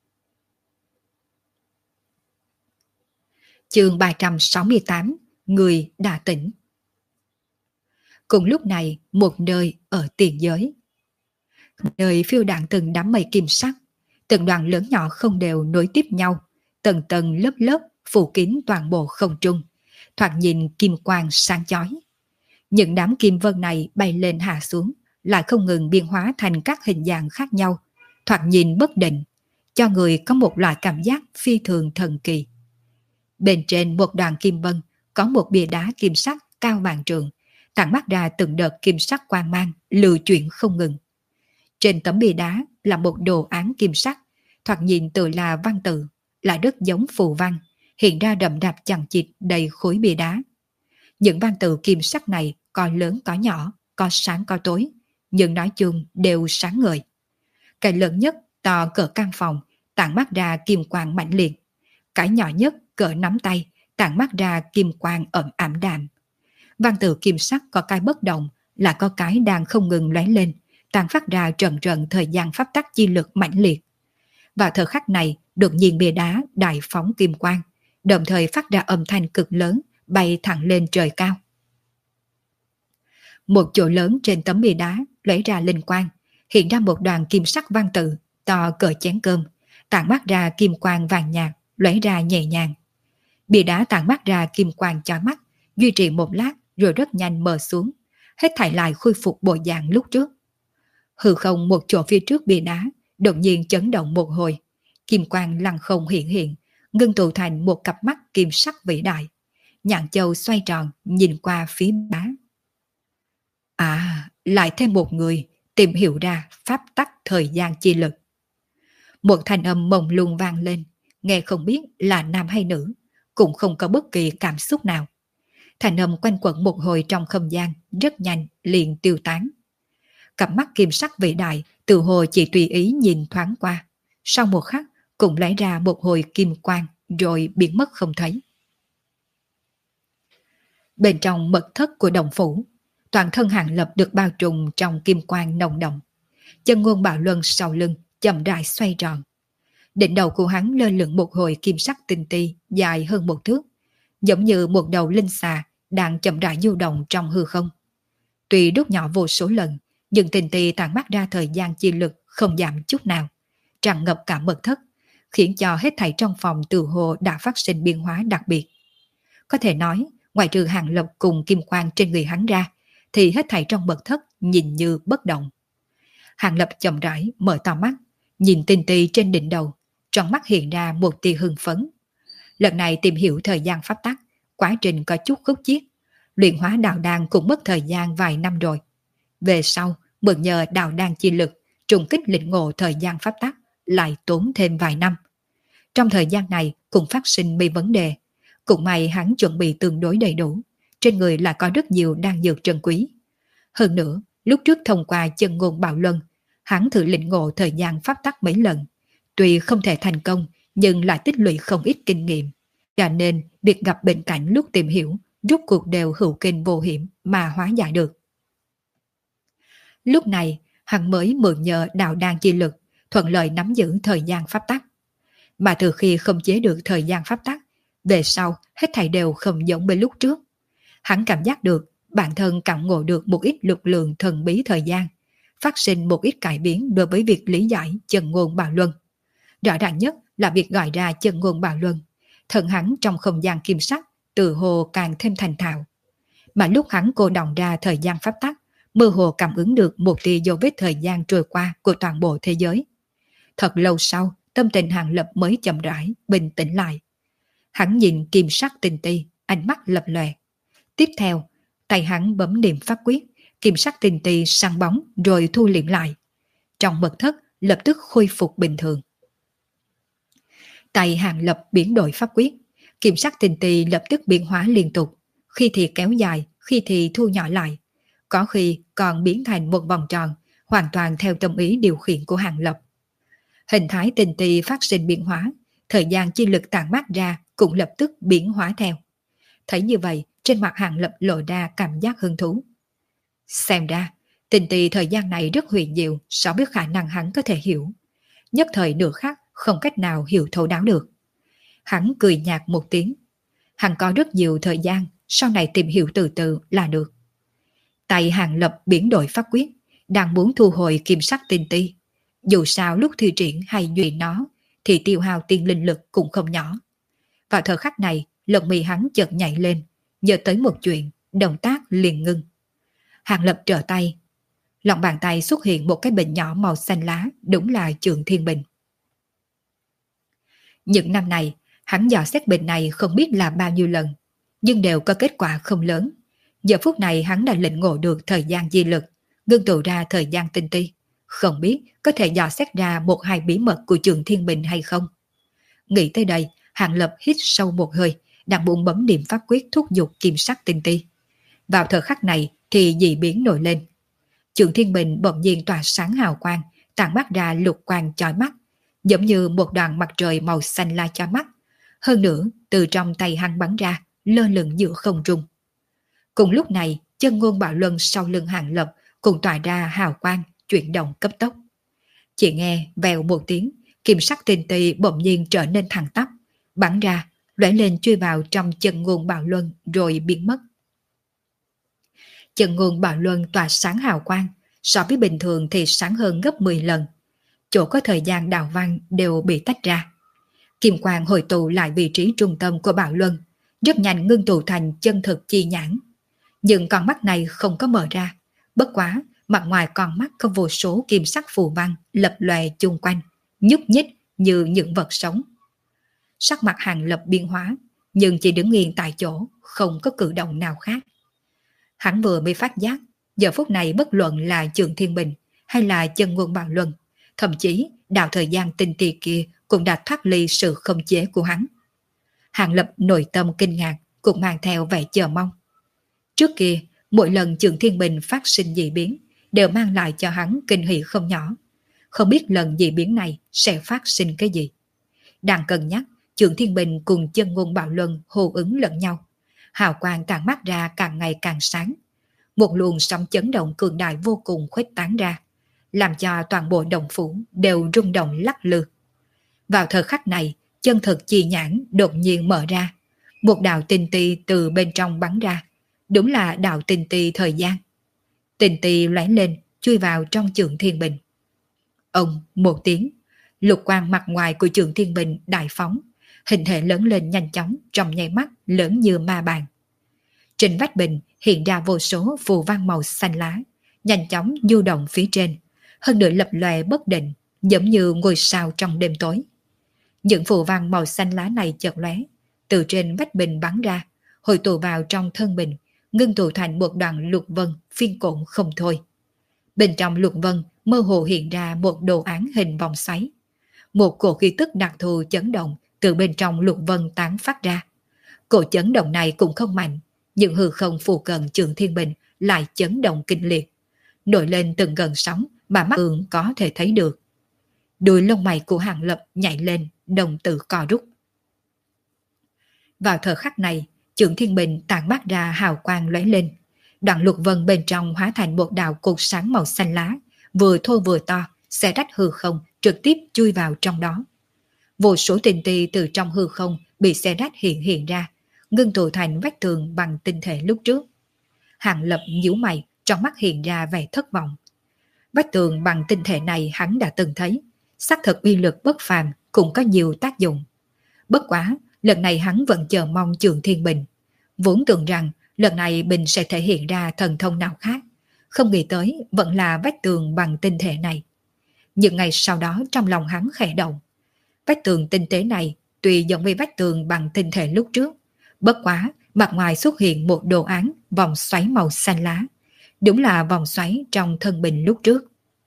Chương ba trăm sáu mươi tám, người đã tỉnh. Cùng lúc này, một nơi ở tiền giới. Nơi phiêu đạn từng đám mây kim sắc, từng đoàn lớn nhỏ không đều nối tiếp nhau, tầng tầng lớp lớp phủ kín toàn bộ không trung, thoạt nhìn kim quang sáng chói. Những đám kim vân này bay lên hạ xuống, lại không ngừng biến hóa thành các hình dạng khác nhau, thoạt nhìn bất định, cho người có một loại cảm giác phi thường thần kỳ. Bên trên một đoàn kim vân có một bia đá kim sắc cao vạn trượng, tản mắt ra từng đợt kim sắc quang mang lưu chuyển không ngừng. Trên tấm bia đá là một đồ án kim sắc, thoạt nhìn tự là văn tự, lại rất giống phù văn, hiện ra đậm đạp chằng chịt đầy khối bia đá. Những văn tự kim sắc này có lớn có nhỏ, có sáng có tối, nhưng nói chung đều sáng ngời. Cái lớn nhất to cỡ căn phòng, tản mắt ra kim quang mãnh liệt. Cái nhỏ nhất cỡ nắm tay, tản mắt ra kim quang ẩm ảm đạm. Văn tự kim sắc có cái bất động, là có cái đang không ngừng lóe lên, tàn phát ra trận trận thời gian pháp tắc chi lực mãnh liệt. Vào thời khắc này, đột nhiên bia đá đại phóng kim quang, đồng thời phát ra âm thanh cực lớn, bay thẳng lên trời cao. Một chỗ lớn trên tấm bia đá lóe ra linh quang, hiện ra một đoàn kim sắc văn tự to cỡ chén cơm, tản mát ra kim quang vàng nhạt, lóe ra nhẹ nhàng. Bia đá tản mát ra kim quang chói mắt, duy trì một lát rồi rất nhanh mờ xuống, hết thảy lại khôi phục bộ dạng lúc trước. Hư không một chỗ phía trước bia đá đột nhiên chấn động một hồi, kim quang lăng không hiện hiện, ngưng tụ thành một cặp mắt kim sắc vĩ đại. Nhạn châu xoay tròn nhìn qua phía đá. À, lại thêm một người tìm hiểu ra pháp tắc thời gian chi lực. Một thanh âm mông lung vang lên, nghe không biết là nam hay nữ, cũng không có bất kỳ cảm xúc nào. Thanh âm quanh quẩn một hồi trong không gian, rất nhanh liền tiêu tán. Cặp mắt kim sắc vĩ đại từ hồ chỉ tùy ý nhìn thoáng qua, sau một khắc cũng lấy ra một hồi kim quang rồi biến mất không thấy. Bên trong mật thất của đồng phủ, toàn thân Hàng Lập được bao trùm trong kim quang nồng đậm. Chân ngôn bạo luân sau lưng chậm rãi xoay tròn. Đỉnh đầu của hắn lơ lửng một hồi kim sắc tinh ti dài hơn một thước, giống như một đầu linh xà đang chậm rãi du động trong hư không. Tuy đốt nhỏ vô số lần, nhưng tinh ti tản mát ra thời gian chi lực không giảm chút nào, tràn ngập cả mật thất, khiến cho hết thảy trong phòng từ hồ đã phát sinh biến hóa đặc biệt. Có thể nói, ngoài trừ Hàng Lập cùng kim quang trên người hắn ra, thì hết thảy trong mật thất nhìn như bất động. Hàng Lập chậm rãi mở to mắt, nhìn tinh ti trên đỉnh đầu, trong mắt hiện ra một tia hưng phấn. Lần này tìm hiểu thời gian pháp tắc, quá trình có chút khúc chiết, luyện hóa đạo đan cũng mất thời gian vài năm rồi. Về sau, mượn nhờ đạo đan chi lực, trùng kích lĩnh ngộ thời gian pháp tắc, lại tốn thêm vài năm. Trong thời gian này cũng phát sinh mấy vấn đề. Cũng may hắn chuẩn bị tương đối đầy đủ, trên người lại có rất nhiều đan dược trân quý. Hơn nữa, lúc trước thông qua chân ngôn bạo luân, hắn thử lĩnh ngộ thời gian pháp tắc mấy lần. Tuy không thể thành công, nhưng lại tích lũy không ít kinh nghiệm. Cho nên, việc gặp bệnh cảnh lúc tìm hiểu, rốt cuộc đều hữu kinh vô hiểm mà hóa giải được. Lúc này, hắn mới mượn nhờ đạo đan chi lực, thuận lợi nắm giữ thời gian pháp tắc. Mà từ khi không chế được thời gian pháp tắc, về sau hết thảy đều không giống với lúc trước. Hắn cảm giác được bản thân cảm ngộ được một ít lực lượng thần bí thời gian, phát sinh một ít cải biến đối với việc lý giải chân ngôn bạo luân. Rõ ràng nhất là việc gọi ra chân ngôn bạo luân, thần hắn trong không gian kim sắc từ hồ càng thêm thành thạo. Mà lúc hắn cô đọng ra thời gian pháp tắc, mơ hồ cảm ứng được một tia dấu vết thời gian trôi qua của toàn bộ thế giới. Thật lâu sau, tâm tình Hàng Lập mới chậm rãi, bình tĩnh lại. Hắn nhìn kim sắc tinh ti, ánh mắt lập lòe. Tiếp theo, tay hắn bấm niệm pháp quyết, kim sắc tinh ti sang bóng rồi thu liệm lại. Trong mật thất lập tức khôi phục bình thường. Tay Hàng Lập biến đổi pháp quyết, kim sắc tinh ti lập tức biến hóa liên tục, khi thì kéo dài, khi thì thu nhỏ lại, có khi còn biến thành một vòng tròn, hoàn toàn theo tâm ý điều khiển của Hàng Lập. Hình thái tinh ti phát sinh biến hóa, thời gian chi lực tản mát ra cũng lập tức biến hóa theo. Thấy như vậy, trên mặt Hàng Lập lộ ra cảm giác hứng thú. Xem ra, Tình tì thời gian này rất huyền diệu so với khả năng hắn có thể hiểu. Nhất thời nửa khắc không cách nào hiểu thấu đáo được. Hắn cười nhạt một tiếng. Hắn có rất nhiều thời gian, sau này tìm hiểu từ từ là được. Tay Hàng Lập biến đổi pháp quyết, đang muốn thu hồi kim sắc tinh ti. Dù sao lúc thi triển hay duy nó, thì tiêu hao tiên linh lực cũng không nhỏ. Vào thời khắc này, lông mi hắn chợt nhảy lên, nhớ tới một chuyện, động tác liền ngưng. Hàng Lập trở tay, lòng bàn tay xuất hiện một cái bình nhỏ màu xanh lá, đúng là Trường Thiên Bình. Những năm này, hắn dò xét bình này không biết là bao nhiêu lần, nhưng đều có kết quả không lớn. Giờ phút này hắn đã lĩnh ngộ được thời gian di lực, ngưng tụ ra thời gian tinh ti. Không biết có thể dò xét ra một hai bí mật của Trường Thiên Bình hay không. Nghĩ tới đây, Hàng Lập hít sâu một hơi, đang bụng bấm niệm pháp quyết thúc giục kim sắc tinh ti. Vào thời khắc này thì dị biến nổi lên. Trường Thiên Bình bỗng nhiên tỏa sáng hào quang, tản mắt ra lục quang chói mắt, giống như một đoàn mặt trời màu xanh la chói mắt. Hơn nữa, từ trong tay hắn bắn ra, lơ lửng giữa không trung. Cùng lúc này, chân ngôn bạo luân sau lưng Hàng Lập cùng tỏa ra hào quang, chuyển động cấp tốc. Chỉ nghe vèo một tiếng, kim sắc tinh ti bỗng nhiên trở nên thẳng tắp, bắn ra, lóe lên chui vào trong chân ngôn bạo luân rồi biến mất. Chân ngôn bạo luân tỏa sáng hào quang, so với bình thường thì sáng hơn gấp mười lần. Chỗ có thời gian đào văn đều bị tách ra. Kim quang hồi tụ lại vị trí trung tâm của bạo luân, rất nhanh ngưng tụ thành chân thực chi nhãn. Nhưng con mắt này không có mở ra, bất quá mặt ngoài con mắt có vô số kim sắc phù văn lập lòe chung quanh, nhúc nhích như những vật sống. Sắc mặt Hàng Lập biến hóa, nhưng chỉ đứng yên tại chỗ, không có cử động nào khác. Hắn vừa mới phát giác, giờ phút này bất luận là Trường Thiên Bình hay là chân ngôn bạo luân, thậm chí đạo thời gian tinh tì kia cũng đã thoát ly sự khống chế của hắn. Hàng Lập nội tâm kinh ngạc, cũng mang theo vẻ chờ mong. Trước kia, mỗi lần Trường Thiên Bình phát sinh dị biến, đều mang lại cho hắn kinh hỉ không nhỏ. Không biết lần dị biến này sẽ phát sinh cái gì. Đang cân nhắc, Trường Thiên Bình cùng chân ngôn bạo luân hô ứng lẫn nhau. Hào quang tản mát ra càng ngày càng sáng. Một luồng sóng chấn động cường đại vô cùng khuếch tán ra, làm cho toàn bộ đồng phủ đều rung động lắc lư. Vào thời khắc này, chân thực chi nhãn đột nhiên mở ra. Một đạo tinh ti từ bên trong bắn ra. Đúng là đạo tinh ti thời gian. Tinh ti lóe lên, chui vào trong Trường Thiên Bình. Ông một tiếng, lục quang mặt ngoài của Trường Thiên Bình đại phóng, hình thể lớn lên nhanh chóng trong nháy mắt lớn như ma bàn. Trên vách bình hiện ra vô số phù văn màu xanh lá, nhanh chóng du động phía trên, hơn nữa lập lòe bất định, giống như ngôi sao trong đêm tối. Những phù văn màu xanh lá này chợt lóe, từ trên vách bình bắn ra, hội tụ vào trong thân bình, ngưng tụ thành một đoàn lục vân phiên cộn không thôi. Bên trong lục vân mơ hồ hiện ra một đồ án hình vòng xoáy. Một cổ khí tức đặc thù chấn động từ bên trong lục vân tán phát ra. Cổ chấn động này cũng không mạnh, nhưng hư không phù cận Trường Thiên Bình lại chấn động kinh liệt, nổi lên từng gần sóng mà mắt thường có thể thấy được. Đuôi lông mày của Hàng Lập nhảy lên, đồng tử co rút. Vào thời khắc này, Trường Thiên Bình tản mát ra hào quang lóe lên. Đoạn lục vân bên trong hóa thành một đạo cột sáng màu xanh lá, vừa thô vừa to, xé rách hư không, trực tiếp chui vào trong đó. Vô số tinh ti từ trong hư không bị xé rách hiện hiện ra, ngưng tụ thành vách tường bằng tinh thể lúc trước. Hàng Lập nhíu mày, trong mắt hiện ra vẻ thất vọng. Vách tường bằng tinh thể này hắn đã từng thấy, xác thực uy lực bất phàm, cũng có nhiều tác dụng. Bất quá, lần này hắn vẫn chờ mong Trường Thiên Bình. Vốn tưởng rằng lần này Bình sẽ thể hiện ra thần thông nào khác, không nghĩ tới vẫn là vách tường bằng tinh thể này. Nhưng ngày sau đó trong lòng hắn khẽ động. Vách tường tinh tế này tuy giống với vách tường bằng tinh thể lúc trước, bất quá mặt ngoài xuất hiện một đồ án vòng xoáy màu xanh lá, đúng là vòng xoáy trong thân Bình lúc trước.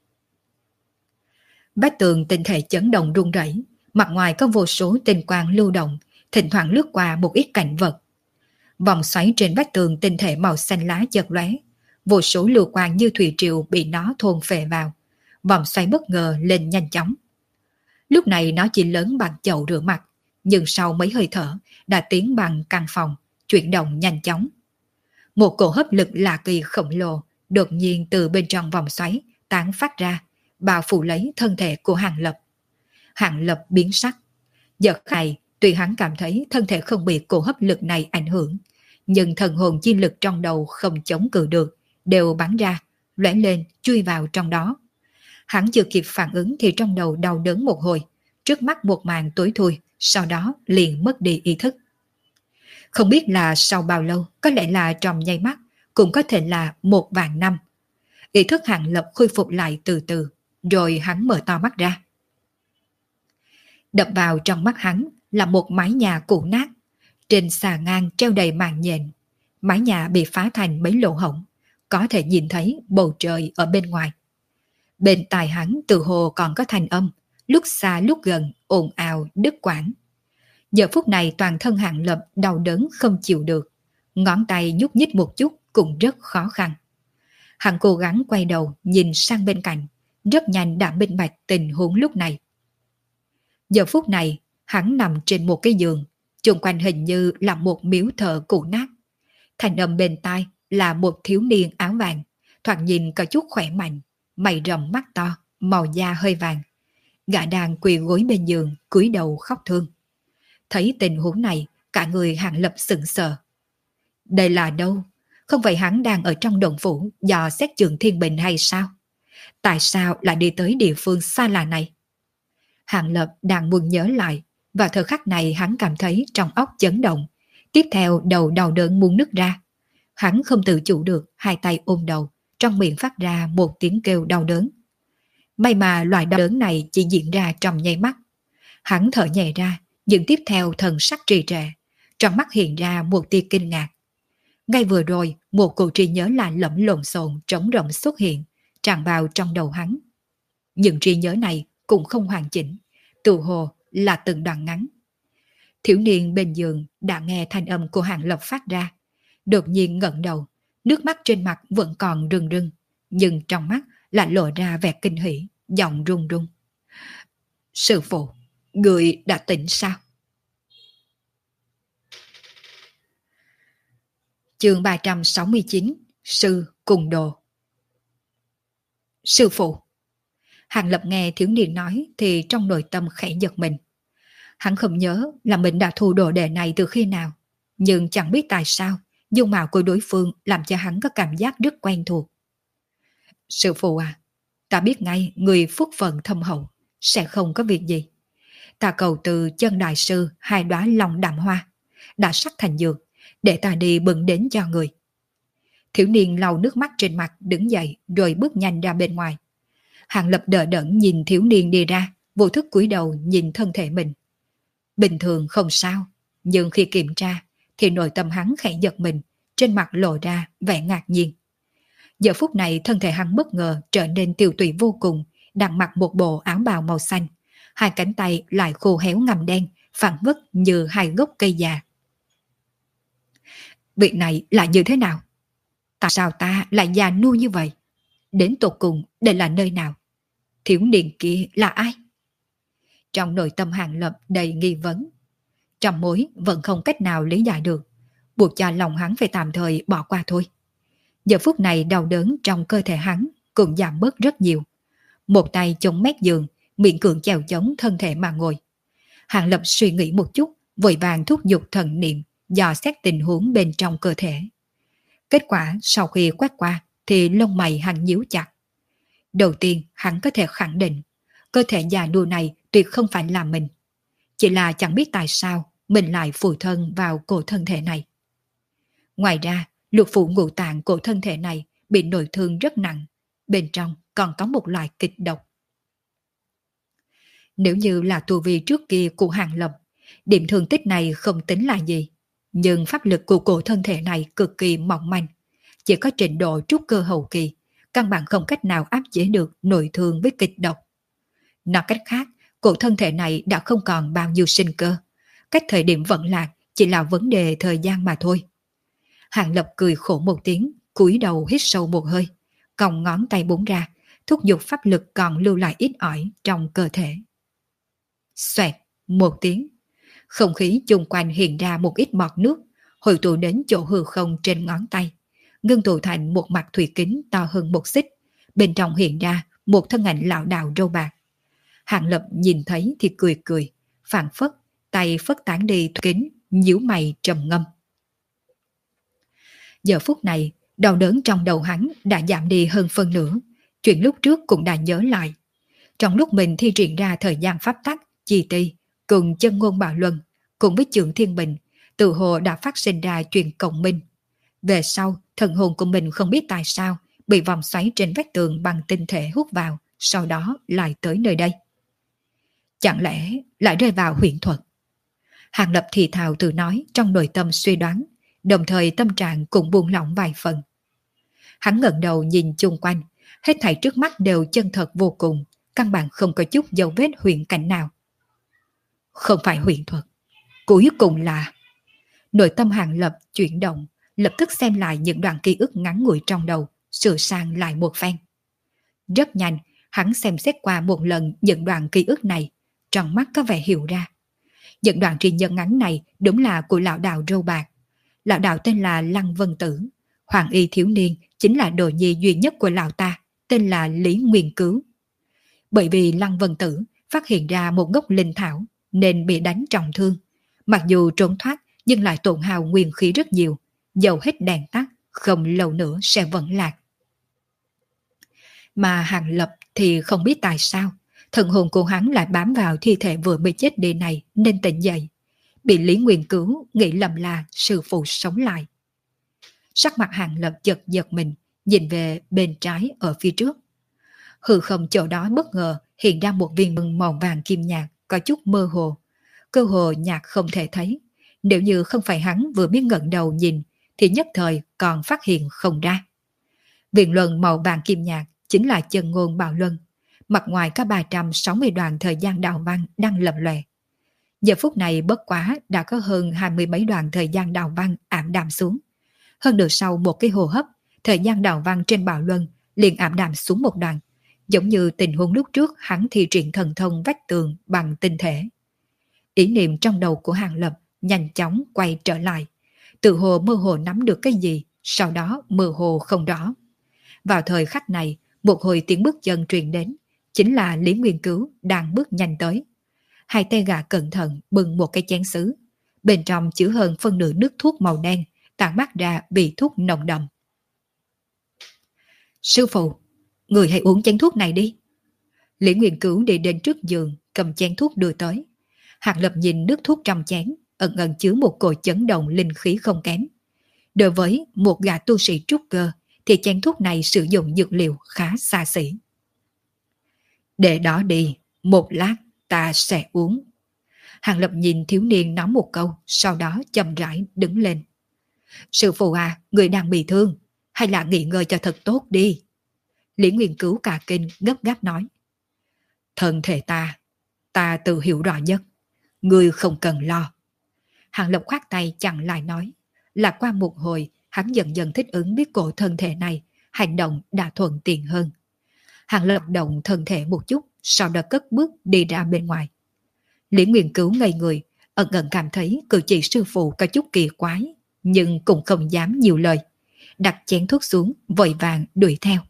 Vách tường tinh thể chấn động rung rẩy, mặt ngoài có vô số tinh quang lưu động, thỉnh thoảng lướt qua một ít cảnh vật. Vòng xoáy trên vách tường tinh thể màu xanh lá chợt lóe, vô số lưu quang như thủy triều bị nó thôn phệ vào. Vòng xoáy bất ngờ lên nhanh chóng. Lúc này nó chỉ lớn bằng chậu rửa mặt, nhưng sau mấy hơi thở đã tiến bằng căn phòng, chuyển động nhanh chóng. Một cổ hấp lực lạ kỳ khổng lồ đột nhiên từ bên trong vòng xoáy tán phát ra, bao phủ lấy thân thể của Hàng Lập. Hàng Lập biến sắc. Giờ này, tuy hắn cảm thấy thân thể không bị cổ hấp lực này ảnh hưởng, nhưng thần hồn chi lực trong đầu không chống cự được, đều bắn ra, lóe lên, chui vào trong đó. Hắn chưa kịp phản ứng thì trong đầu đau đớn một hồi, trước mắt một màn tối thui, sau đó liền mất đi ý thức. Không biết là sau bao lâu, có lẽ là trong nháy mắt, cũng có thể là một vạn năm. Ý thức Hàng Lập khôi phục lại từ từ, rồi hắn mở to mắt ra. Đập vào trong mắt hắn là một mái nhà cũ nát, trên xà ngang treo đầy màn nhện. Mái nhà bị phá thành mấy lỗ hổng, có thể nhìn thấy bầu trời ở bên ngoài. Bên tai hắn từ hồ còn có thanh âm, lúc xa lúc gần, ồn ào, đứt quãng. Giờ phút này toàn thân Hàng Lập đau đớn không chịu được, ngón tay nhúc nhích một chút cũng rất khó khăn. Hắn cố gắng quay đầu nhìn sang bên cạnh, rất nhanh đã minh bạch tình huống lúc này. Giờ phút này, hắn nằm trên một cái giường, xung quanh hình như là một miếu thờ cũ nát. Thành âm bên tai là một thiếu niên áo vàng, thoạt nhìn có chút khỏe mạnh, mày rậm mắt to, màu da hơi vàng. Gã đang quỳ gối bên giường, cúi đầu khóc thương. Thấy tình huống này, cả người Hàng Lập sững sờ. Đây là đâu? Không phải hắn đang ở trong động phủ dò xét trường thiên bình hay sao? Tại sao lại đi tới địa phương xa lạ này? Hàng Lập đang muốn nhớ lại, và thời khắc này hắn cảm thấy trong óc chấn động. Tiếp theo đầu đau đớn muốn nứt ra. Hắn không tự chủ được, hai tay ôm đầu, trong miệng phát ra một tiếng kêu đau đớn. May mà loại đau đớn này chỉ diễn ra trong nháy mắt. Hắn thở nhẹ ra, nhưng tiếp theo thần sắc trì trệ, trong mắt hiện ra một tia kinh ngạc. Ngay vừa rồi, một cuộc trí nhớ lạ lẫm lộn xộn trống rỗng xuất hiện, tràn vào trong đầu hắn. Những trí nhớ này cũng không hoàn chỉnh, tự hồ là từng đoạn ngắn. Thiếu niên bên giường đã nghe thanh âm của Hàng Lập phát ra, đột nhiên ngẩng đầu, nước mắt trên mặt vẫn còn rưng rưng, nhưng trong mắt lại lộ ra vẻ kinh hỉ, giọng run run. Sư phụ, người đã tỉnh sao? Chương ba trăm sáu mươi chín, Sư cùng đồ. Sư phụ. Hàng Lập nghe thiếu niên nói thì trong nội tâm khẽ giật mình. Hắn không nhớ là mình đã thu đồ đệ này từ khi nào, nhưng chẳng biết tại sao dung mạo của đối phương làm cho hắn có cảm giác rất quen thuộc. Sư phụ à, ta biết ngay người phúc phận thâm hậu, sẽ không có việc gì. Ta cầu từ chân đại sư hai đóa lòng đạm hoa, đã sắc thành dược, để ta đi bưng đến cho người. Thiếu niên lau nước mắt trên mặt đứng dậy rồi bước nhanh ra bên ngoài. Hàng Lập đờ đẫn nhìn thiếu niên đi ra, vô thức cúi đầu nhìn thân thể mình. Bình thường không sao, nhưng khi kiểm tra thì nội tâm hắn khẽ giật mình, trên mặt lộ ra vẻ ngạc nhiên. Giờ phút này thân thể hắn bất ngờ trở nên tiêu tụy vô cùng, đang mặc một bộ áo bào màu xanh, hai cánh tay lại khô héo ngăm đen, phản phất như hai gốc cây già. Việc này là như thế nào? Tại sao ta lại già nua như vậy? Đến tột cùng đây là nơi nào? Thiếu niên kia là ai? Trong nội tâm Hàng Lập đầy nghi vấn. Trong mối vẫn không cách nào lý giải được, buộc cho lòng hắn phải tạm thời bỏ qua thôi. Giờ phút này đau đớn trong cơ thể hắn cũng giảm bớt rất nhiều. Một tay chống mép giường, miệng cường chèo chống thân thể mà ngồi. Hàng Lập suy nghĩ một chút, vội vàng thúc giục thần niệm, dò xét tình huống bên trong cơ thể. Kết quả sau khi quét qua thì lông mày hắn nhíu chặt. Đầu tiên hắn có thể khẳng định, cơ thể già nua này tuyệt không phải là mình. Chỉ là chẳng biết tại sao mình lại phụ thân vào cổ thân thể này. Ngoài ra, lục phủ ngũ tạng cổ thân thể này bị nội thương rất nặng, bên trong còn có một loại kịch độc. Nếu như là tu vi trước kia của Hàng Lập, điểm thương tích này không tính là gì, nhưng pháp lực của cổ thân thể này cực kỳ mỏng manh, chỉ có trình độ trúc cơ hậu kỳ, căn bản không cách nào áp chế được nội thương với kịch độc. Nói cách khác, cổ thân thể này đã không còn bao nhiêu sinh cơ, cách thời điểm vận lạc chỉ là vấn đề thời gian mà thôi. Hàng Lập cười khổ một tiếng, cúi đầu hít sâu một hơi, còng ngón tay búng ra, thúc giục pháp lực còn lưu lại ít ỏi trong cơ thể. Xoẹt một tiếng, không khí chung quanh hiện ra một ít bọt nước, hội tụ đến chỗ hư không trên ngón tay, ngưng tụ thành một mặt thủy kính to hơn một xích, bên trong hiện ra một thân ảnh lão đạo râu bạc. Hàng Lập nhìn thấy thì cười cười, phảng phất, tay phất tán đi thủy kính, nhíu mày trầm ngâm. Giờ phút này, đau đớn trong đầu hắn đã giảm đi hơn phân nửa, chuyện lúc trước cũng đã nhớ lại. Trong lúc mình thi triển ra thời gian pháp tắc, chi ti, cùng chân ngôn bạo luân, cùng với Trượng Thiên Bình, tự hồ đã phát sinh ra chuyện cộng minh. Về sau, thần hồn của mình không biết tại sao bị vòng xoáy trên vách tường bằng tinh thể hút vào, sau đó lại tới nơi đây. Chẳng lẽ lại rơi vào huyễn thuật? Hàng Lập thì thào tự nói trong nội tâm suy đoán, đồng thời tâm trạng cũng buông lỏng vài phần. Hắn ngẩng đầu nhìn chung quanh, hết thảy trước mắt đều chân thật vô cùng, căn bản không có chút dấu vết huyễn cảnh nào. Không phải huyễn thuật, cuối cùng là... Nội tâm Hàng Lập chuyển động, lập tức xem lại những đoạn ký ức ngắn ngủi trong đầu, sửa sang lại một phen. Rất nhanh, hắn xem xét qua một lần những đoạn ký ức này, trong mắt có vẻ hiểu ra. Những đoạn trì nhớ ngắn này đúng là của lão đạo râu bạc. Lão đạo tên là Lăng Vân Tử, hoàng y thiếu niên chính là đồ nhi duy nhất của lão ta, tên là Lý Nguyên Cứu. Bởi vì Lăng Vân Tử phát hiện ra một gốc linh thảo nên bị đánh trọng thương. Mặc dù trốn thoát nhưng lại tổn hao nguyên khí rất nhiều, dầu hết đèn tắt, không lâu nữa sẽ vẫn lạc. Mà Hàng Lập thì không biết tại sao, thần hồn của hắn lại bám vào thi thể vừa bị chết đi này nên tỉnh dậy. Bị Lý Nguyên Cứu nghĩ lầm là sư phụ sống lại. Sắc mặt Hàng Lập giật giật mình, nhìn về bên trái ở phía trước. Hư không chỗ đó bất ngờ hiện ra một viên mừng màu vàng kim nhạt có chút mơ hồ. Cơ hồ nhạt không thể thấy. Nếu như không phải hắn vừa biết ngẩng đầu nhìn thì nhất thời còn phát hiện không ra. Viên luân màu vàng kim nhạt chính là chân ngôn bạo luân. Mặt ngoài có ba trăm sáu mươi đoạn thời gian đạo văn đang lập lòe. Giờ phút này bất quá đã có hơn hai mươi mấy đoạn thời gian đạo văn ảm đạm xuống. Hơn được sau một cái hô hấp, thời gian đạo văn trên bạo luân liền ảm đạm xuống một đoạn, giống như tình huống lúc trước hắn thi triển thần thông vách tường bằng tinh thể. Ý niệm trong đầu của Hàng Lập nhanh chóng quay trở lại, tự hồ mơ hồ nắm được cái gì, sau đó mơ hồ không rõ. Vào thời khắc này, một hồi tiếng bước chân truyền đến, chính là Lý Nguyên Cứu đang bước nhanh tới. Hai tay gã cẩn thận bưng một cái chén sứ, bên trong chứa hơn phân nửa nước thuốc màu đen, tản mát ra vị thuốc nồng đậm. Sư phụ, người hãy uống chén thuốc này đi. Lý Nguyên Cứu đi đến trước giường, cầm chén thuốc đưa tới. Hàng Lập nhìn nước thuốc trong chén, ẩn ẩn chứa một cỗ chấn động linh khí không kém. Đối với một gã tu sĩ trúc cơ, thì chén thuốc này sử dụng dược liệu khá xa xỉ. Để đó đi, một lát ta sẽ uống. Hàng Lập nhìn thiếu niên nói một câu, sau đó chậm rãi đứng lên. Sư phụ à, người đang bị thương, hay là nghỉ ngơi cho thật tốt đi. Lý Nguyên Cứu cả kinh gấp gáp nói. Thân thể ta, ta tự hiểu rõ nhất, người không cần lo. Hàng Lập khoát tay chặn lại nói. Là qua một hồi, hắn dần dần thích ứng biết cổ thân thể này, hành động đã thuận tiện hơn. Hàng Lập động thân thể một chút, sau đó cất bước đi ra bên ngoài. Lý Nguyên Cứu ngây người, ẩn ẩn cảm thấy cử chỉ sư phụ có chút kỳ quái, nhưng cũng không dám nhiều lời. Đặt chén thuốc xuống, vội vàng đuổi theo.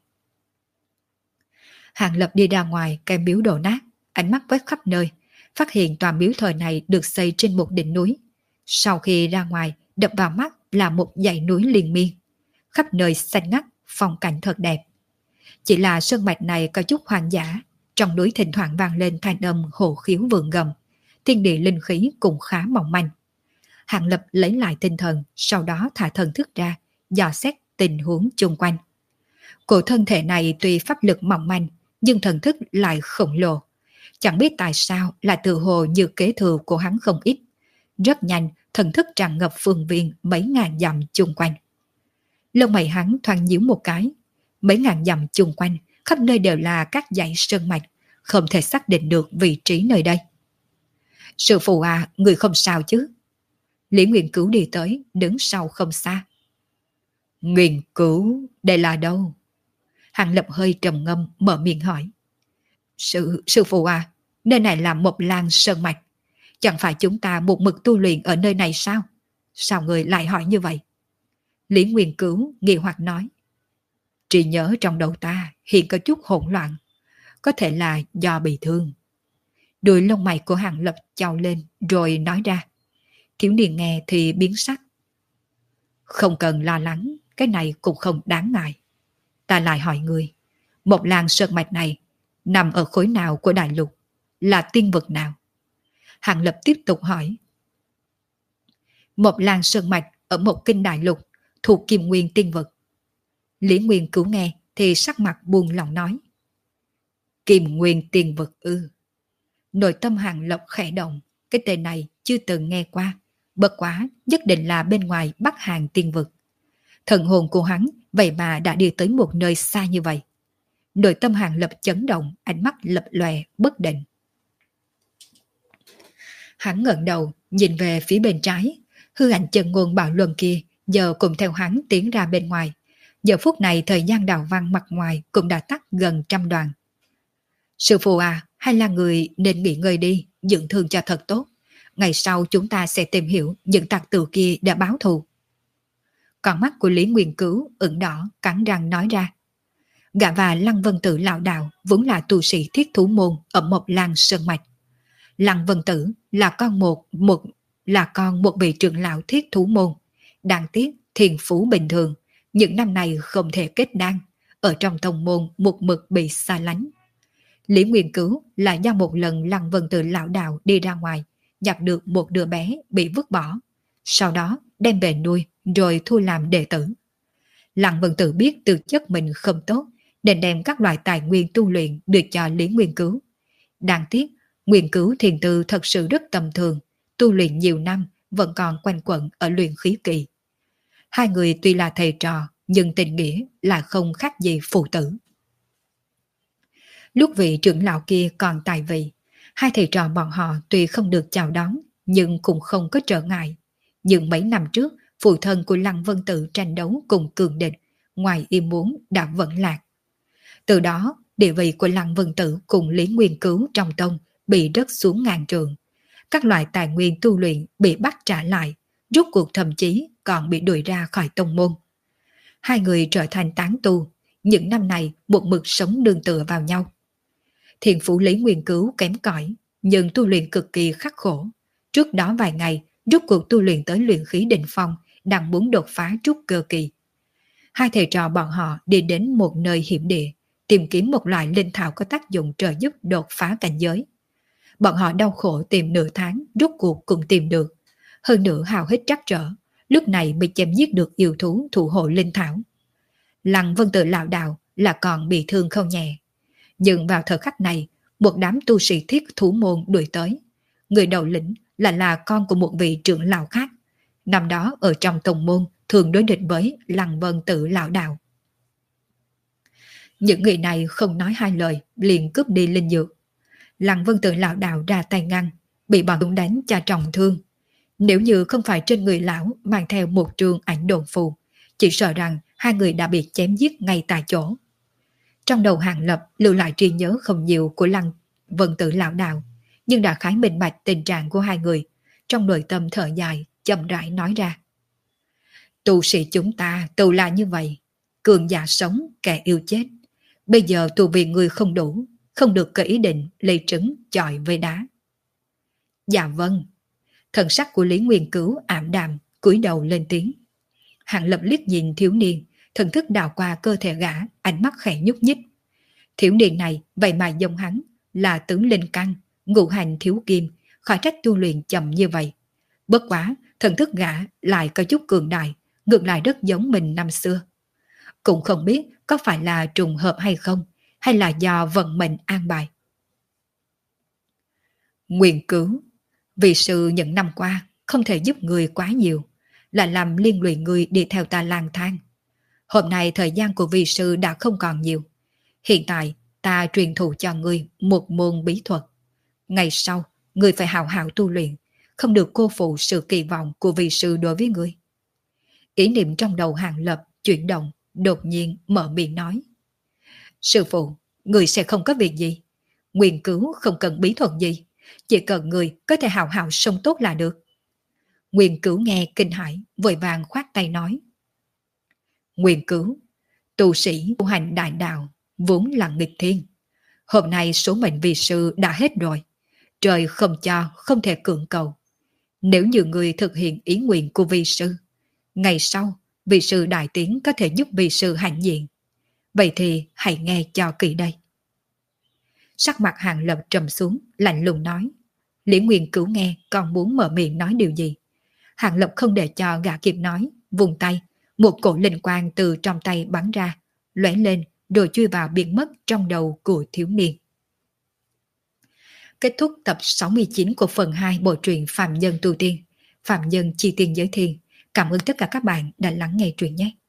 Hàng Lập đi ra ngoài cái miếu đổ nát, ánh mắt quét khắp nơi, phát hiện tòa miếu thời này được xây trên một đỉnh núi. Sau khi ra ngoài, đập vào mắt là một dãy núi liên miên. Khắp nơi xanh ngắt, phong cảnh thật đẹp. Chỉ là sơn mạch này có chút hoang dã, trong núi thỉnh thoảng vang lên thanh âm hồ khiếu vượng gầm, thiên địa linh khí cũng khá mỏng manh. Hàng Lập lấy lại tinh thần, sau đó thả thần thức ra, dò xét tình huống chung quanh. Cổ thân thể này tuy pháp lực mỏng manh, nhưng thần thức lại khổng lồ. Chẳng biết tại sao lại tự hồ như kế thừa của hắn không ít. Rất nhanh, thần thức tràn ngập phương viên mấy ngàn dặm chung quanh. Lông mày hắn thoáng nhíu một cái. Mấy ngàn dặm chung quanh, khắp nơi đều là các dãy sơn mạch, không thể xác định được vị trí nơi đây. Sư phụ à, người không sao chứ? Lý Nguyên Cứu đi tới, đứng sau không xa. Nguyên Cứu, đây là đâu? Hàng Lập hơi trầm ngâm, mở miệng hỏi. Sư, sư phụ à, nơi này là một làng sơn mạch. Chẳng phải chúng ta một mực tu luyện ở nơi này sao? Sao người lại hỏi như vậy? Lý Nguyên Cửu nghi hoặc nói. Trí nhớ trong đầu ta hiện có chút hỗn loạn, có thể là do bị thương. Đuôi lông mày của Hàng Lập chau lên rồi nói ra. Thiếu niên nghe thì biến sắc. Không cần lo lắng, cái này cũng không đáng ngại. Ta lại hỏi người, một làng sơn mạch này nằm ở khối nào của đại lục, là tiên vực nào? Hàng Lập tiếp tục hỏi. Một làng sơn mạch ở một kinh đại lục thuộc Kim Nguyên tiên vực. Lý Nguyên Cửu nghe thì sắc mặt buông lòng nói. Kim Nguyên tiên vực ư? Nội tâm Hàng Lập khẽ động, cái tên này chưa từng nghe qua, bất quá nhất định là bên ngoài Bắc Hàn tiên vực. Thần hồn của hắn vậy mà đã đi tới một nơi xa như vậy. Nội tâm Hàng Lập chấn động, ánh mắt lập lòe bất định. Hắn ngẩng đầu nhìn về phía bên trái, hư ảnh chân ngôn bạo luân kia giờ cùng theo hắn tiến ra bên ngoài. Giờ phút này thời gian đào văn mặt ngoài cũng đã tắt gần trăm đoàn. Sư phụ à, hay là người nên nghỉ ngơi đi, dưỡng thương cho thật tốt. Ngày sau chúng ta sẽ tìm hiểu những tặc tử kia đã báo thù. Con mắt của Lý Nguyên Cửu ửng đỏ, cắn răng nói ra. Gã và Lăng Vân Tử lão đạo vốn là tu sĩ thiết thú môn ở một làng sơn mạch. Lăng Vân Tử là con một một là con một vị trưởng lão thiết thú môn. Đáng tiếc thiền phú bình thường, những năm này không thể kết đan, ở trong tông môn một mực bị xa lánh. Lý Nguyên Cửu là do một lần Lăng Vân Tử lão đạo đi ra ngoài, nhặt được một đứa bé bị vứt bỏ, sau đó đem về nuôi rồi thu làm đệ tử. Lăng Vân Tử biết tư chất mình không tốt nên đem các loại tài nguyên tu luyện được cho Lý Nguyên Cửu. Đáng tiếc, Nguyên Cửu thiền tư thật sự rất tầm thường, tu luyện nhiều năm vẫn còn quanh quẩn ở luyện khí kỳ. Hai người tuy là thầy trò nhưng tình nghĩa là không khác gì phụ tử. Lúc vị trưởng lão kia còn tại vị, hai thầy trò bọn họ tuy không được chào đón nhưng cũng không có trở ngại. Nhưng mấy năm trước, phụ thân của Lăng Vân Tử tranh đấu cùng cường địch, ngoài ý muốn đã vẫn lạc. Từ đó, địa vị của Lăng Vân Tử cùng Lý Nguyên Cửu trong tông bị rớt xuống ngàn trượng. Các loại tài nguyên tu luyện bị bắt trả lại, rốt cuộc thậm chí còn bị đuổi ra khỏi tông môn. Hai người trở thành tán tu, những năm này một mực sống nương tựa vào nhau. Thiền phủ Lý Nguyên Cửu kém cỏi, nhưng tu luyện cực kỳ khắc khổ. Trước đó vài ngày, rốt cuộc tu luyện tới luyện khí đỉnh phong, đang muốn đột phá trúc cơ kỳ. Hai thầy trò bọn họ đi đến một nơi hiểm địa, tìm kiếm một loại linh thảo có tác dụng trợ giúp đột phá cảnh giới. Bọn họ đau khổ tìm nửa tháng, rốt cuộc cũng tìm được. Hơn nữa hào hít trắc trở, lúc này mới chém giết được yêu thú thủ hộ linh thảo. Lăng Vân Tử lão đạo là còn bị thương không nhẹ. Nhưng vào thời khắc này, một đám tu sĩ thiết thú môn đuổi tới. Người đầu lĩnh là là con của một vị trưởng lão khác. Năm đó ở trong tông môn thường đối địch với Lăng Vân Tử lão đạo. Những người này không nói hai lời, liền cướp đi linh dược. Lăng Vân Tử lão đạo ra tay ngăn, bị bọn chúng đánh cho trọng thương. Nếu như không phải trên người lão mang theo một trường ảnh đồn phù, chỉ sợ rằng hai người đã bị chém giết ngay tại chỗ. Trong đầu Hàng Lập lưu lại trí nhớ không nhiều của Lăng Vân Tử lão đạo, nhưng đã khái minh bạch tình trạng của hai người, trong nội tâm thở dài, chậm rãi nói ra. Tu sĩ chúng ta tu là như vậy, cường giả sống, kẻ yêu chết. Bây giờ tu vì người không đủ, không được có ý định lấy trứng chọi với đá. Dạ vâng. Thần sắc của Lý Nguyên Cửu ảm đạm, cúi đầu lên tiếng. Hàng Lập liếc nhìn thiếu niên, thần thức đào qua cơ thể gã, ánh mắt khẽ nhúc nhích. Thiếu niên này vậy mà giống hắn, là tướng linh căn, ngũ hành thiếu kim, khỏi trách tu luyện chậm như vậy. Bất quá, thần thức gã lại có chút cường đại, ngược lại rất giống mình năm xưa. Cũng không biết có phải là trùng hợp hay không, hay là do vận mệnh an bài. Nguyên Cửu, vị sư những năm qua không thể giúp người quá nhiều, là làm liên lụy người đi theo ta lang thang. Hôm nay thời gian của vị sư đã không còn nhiều. Hiện tại ta truyền thụ cho ngươi một môn bí thuật. Ngày sau, ngươi phải hào hào tu luyện, không được cô phụ sự kỳ vọng của vị sư đối với ngươi. Ý niệm trong đầu Hàng Lập chuyển động, đột nhiên mở miệng nói. Sư phụ, người sẽ không có việc gì. Nguyên Cửu không cần bí thuật gì, chỉ cần người có thể hào hào sống tốt là được. Nguyên Cửu nghe kinh hãi, vội vàng khoát tay nói. Nguyên cứu, tu sĩ tu hành đại đạo vốn là nghịch thiên. Hôm nay số mệnh vi sư đã hết rồi. Trời không cho, không thể cưỡng cầu. Nếu như người thực hiện ý nguyện của vi sư, ngày sau, vi sư đại tiến có thể giúp vi sư hãnh diện. Vậy thì hãy nghe cho kỹ đây. Sắc mặt Hàng Lập trầm xuống, lạnh lùng nói. Lý Nguyên Cửu nghe còn muốn mở miệng nói điều gì. Hàng Lập không để cho gã kịp nói, vùng tay, một cổ linh quang từ trong tay bắn ra, lóe lên rồi chui vào biến mất trong đầu của thiếu niên. Kết thúc tập sáu mươi chín của phần hai bộ truyện Phạm Nhân Tu Tiên, Phạm Nhân Chi Tiên Giới Thiên. Cảm ơn tất cả các bạn đã lắng nghe truyện nhé.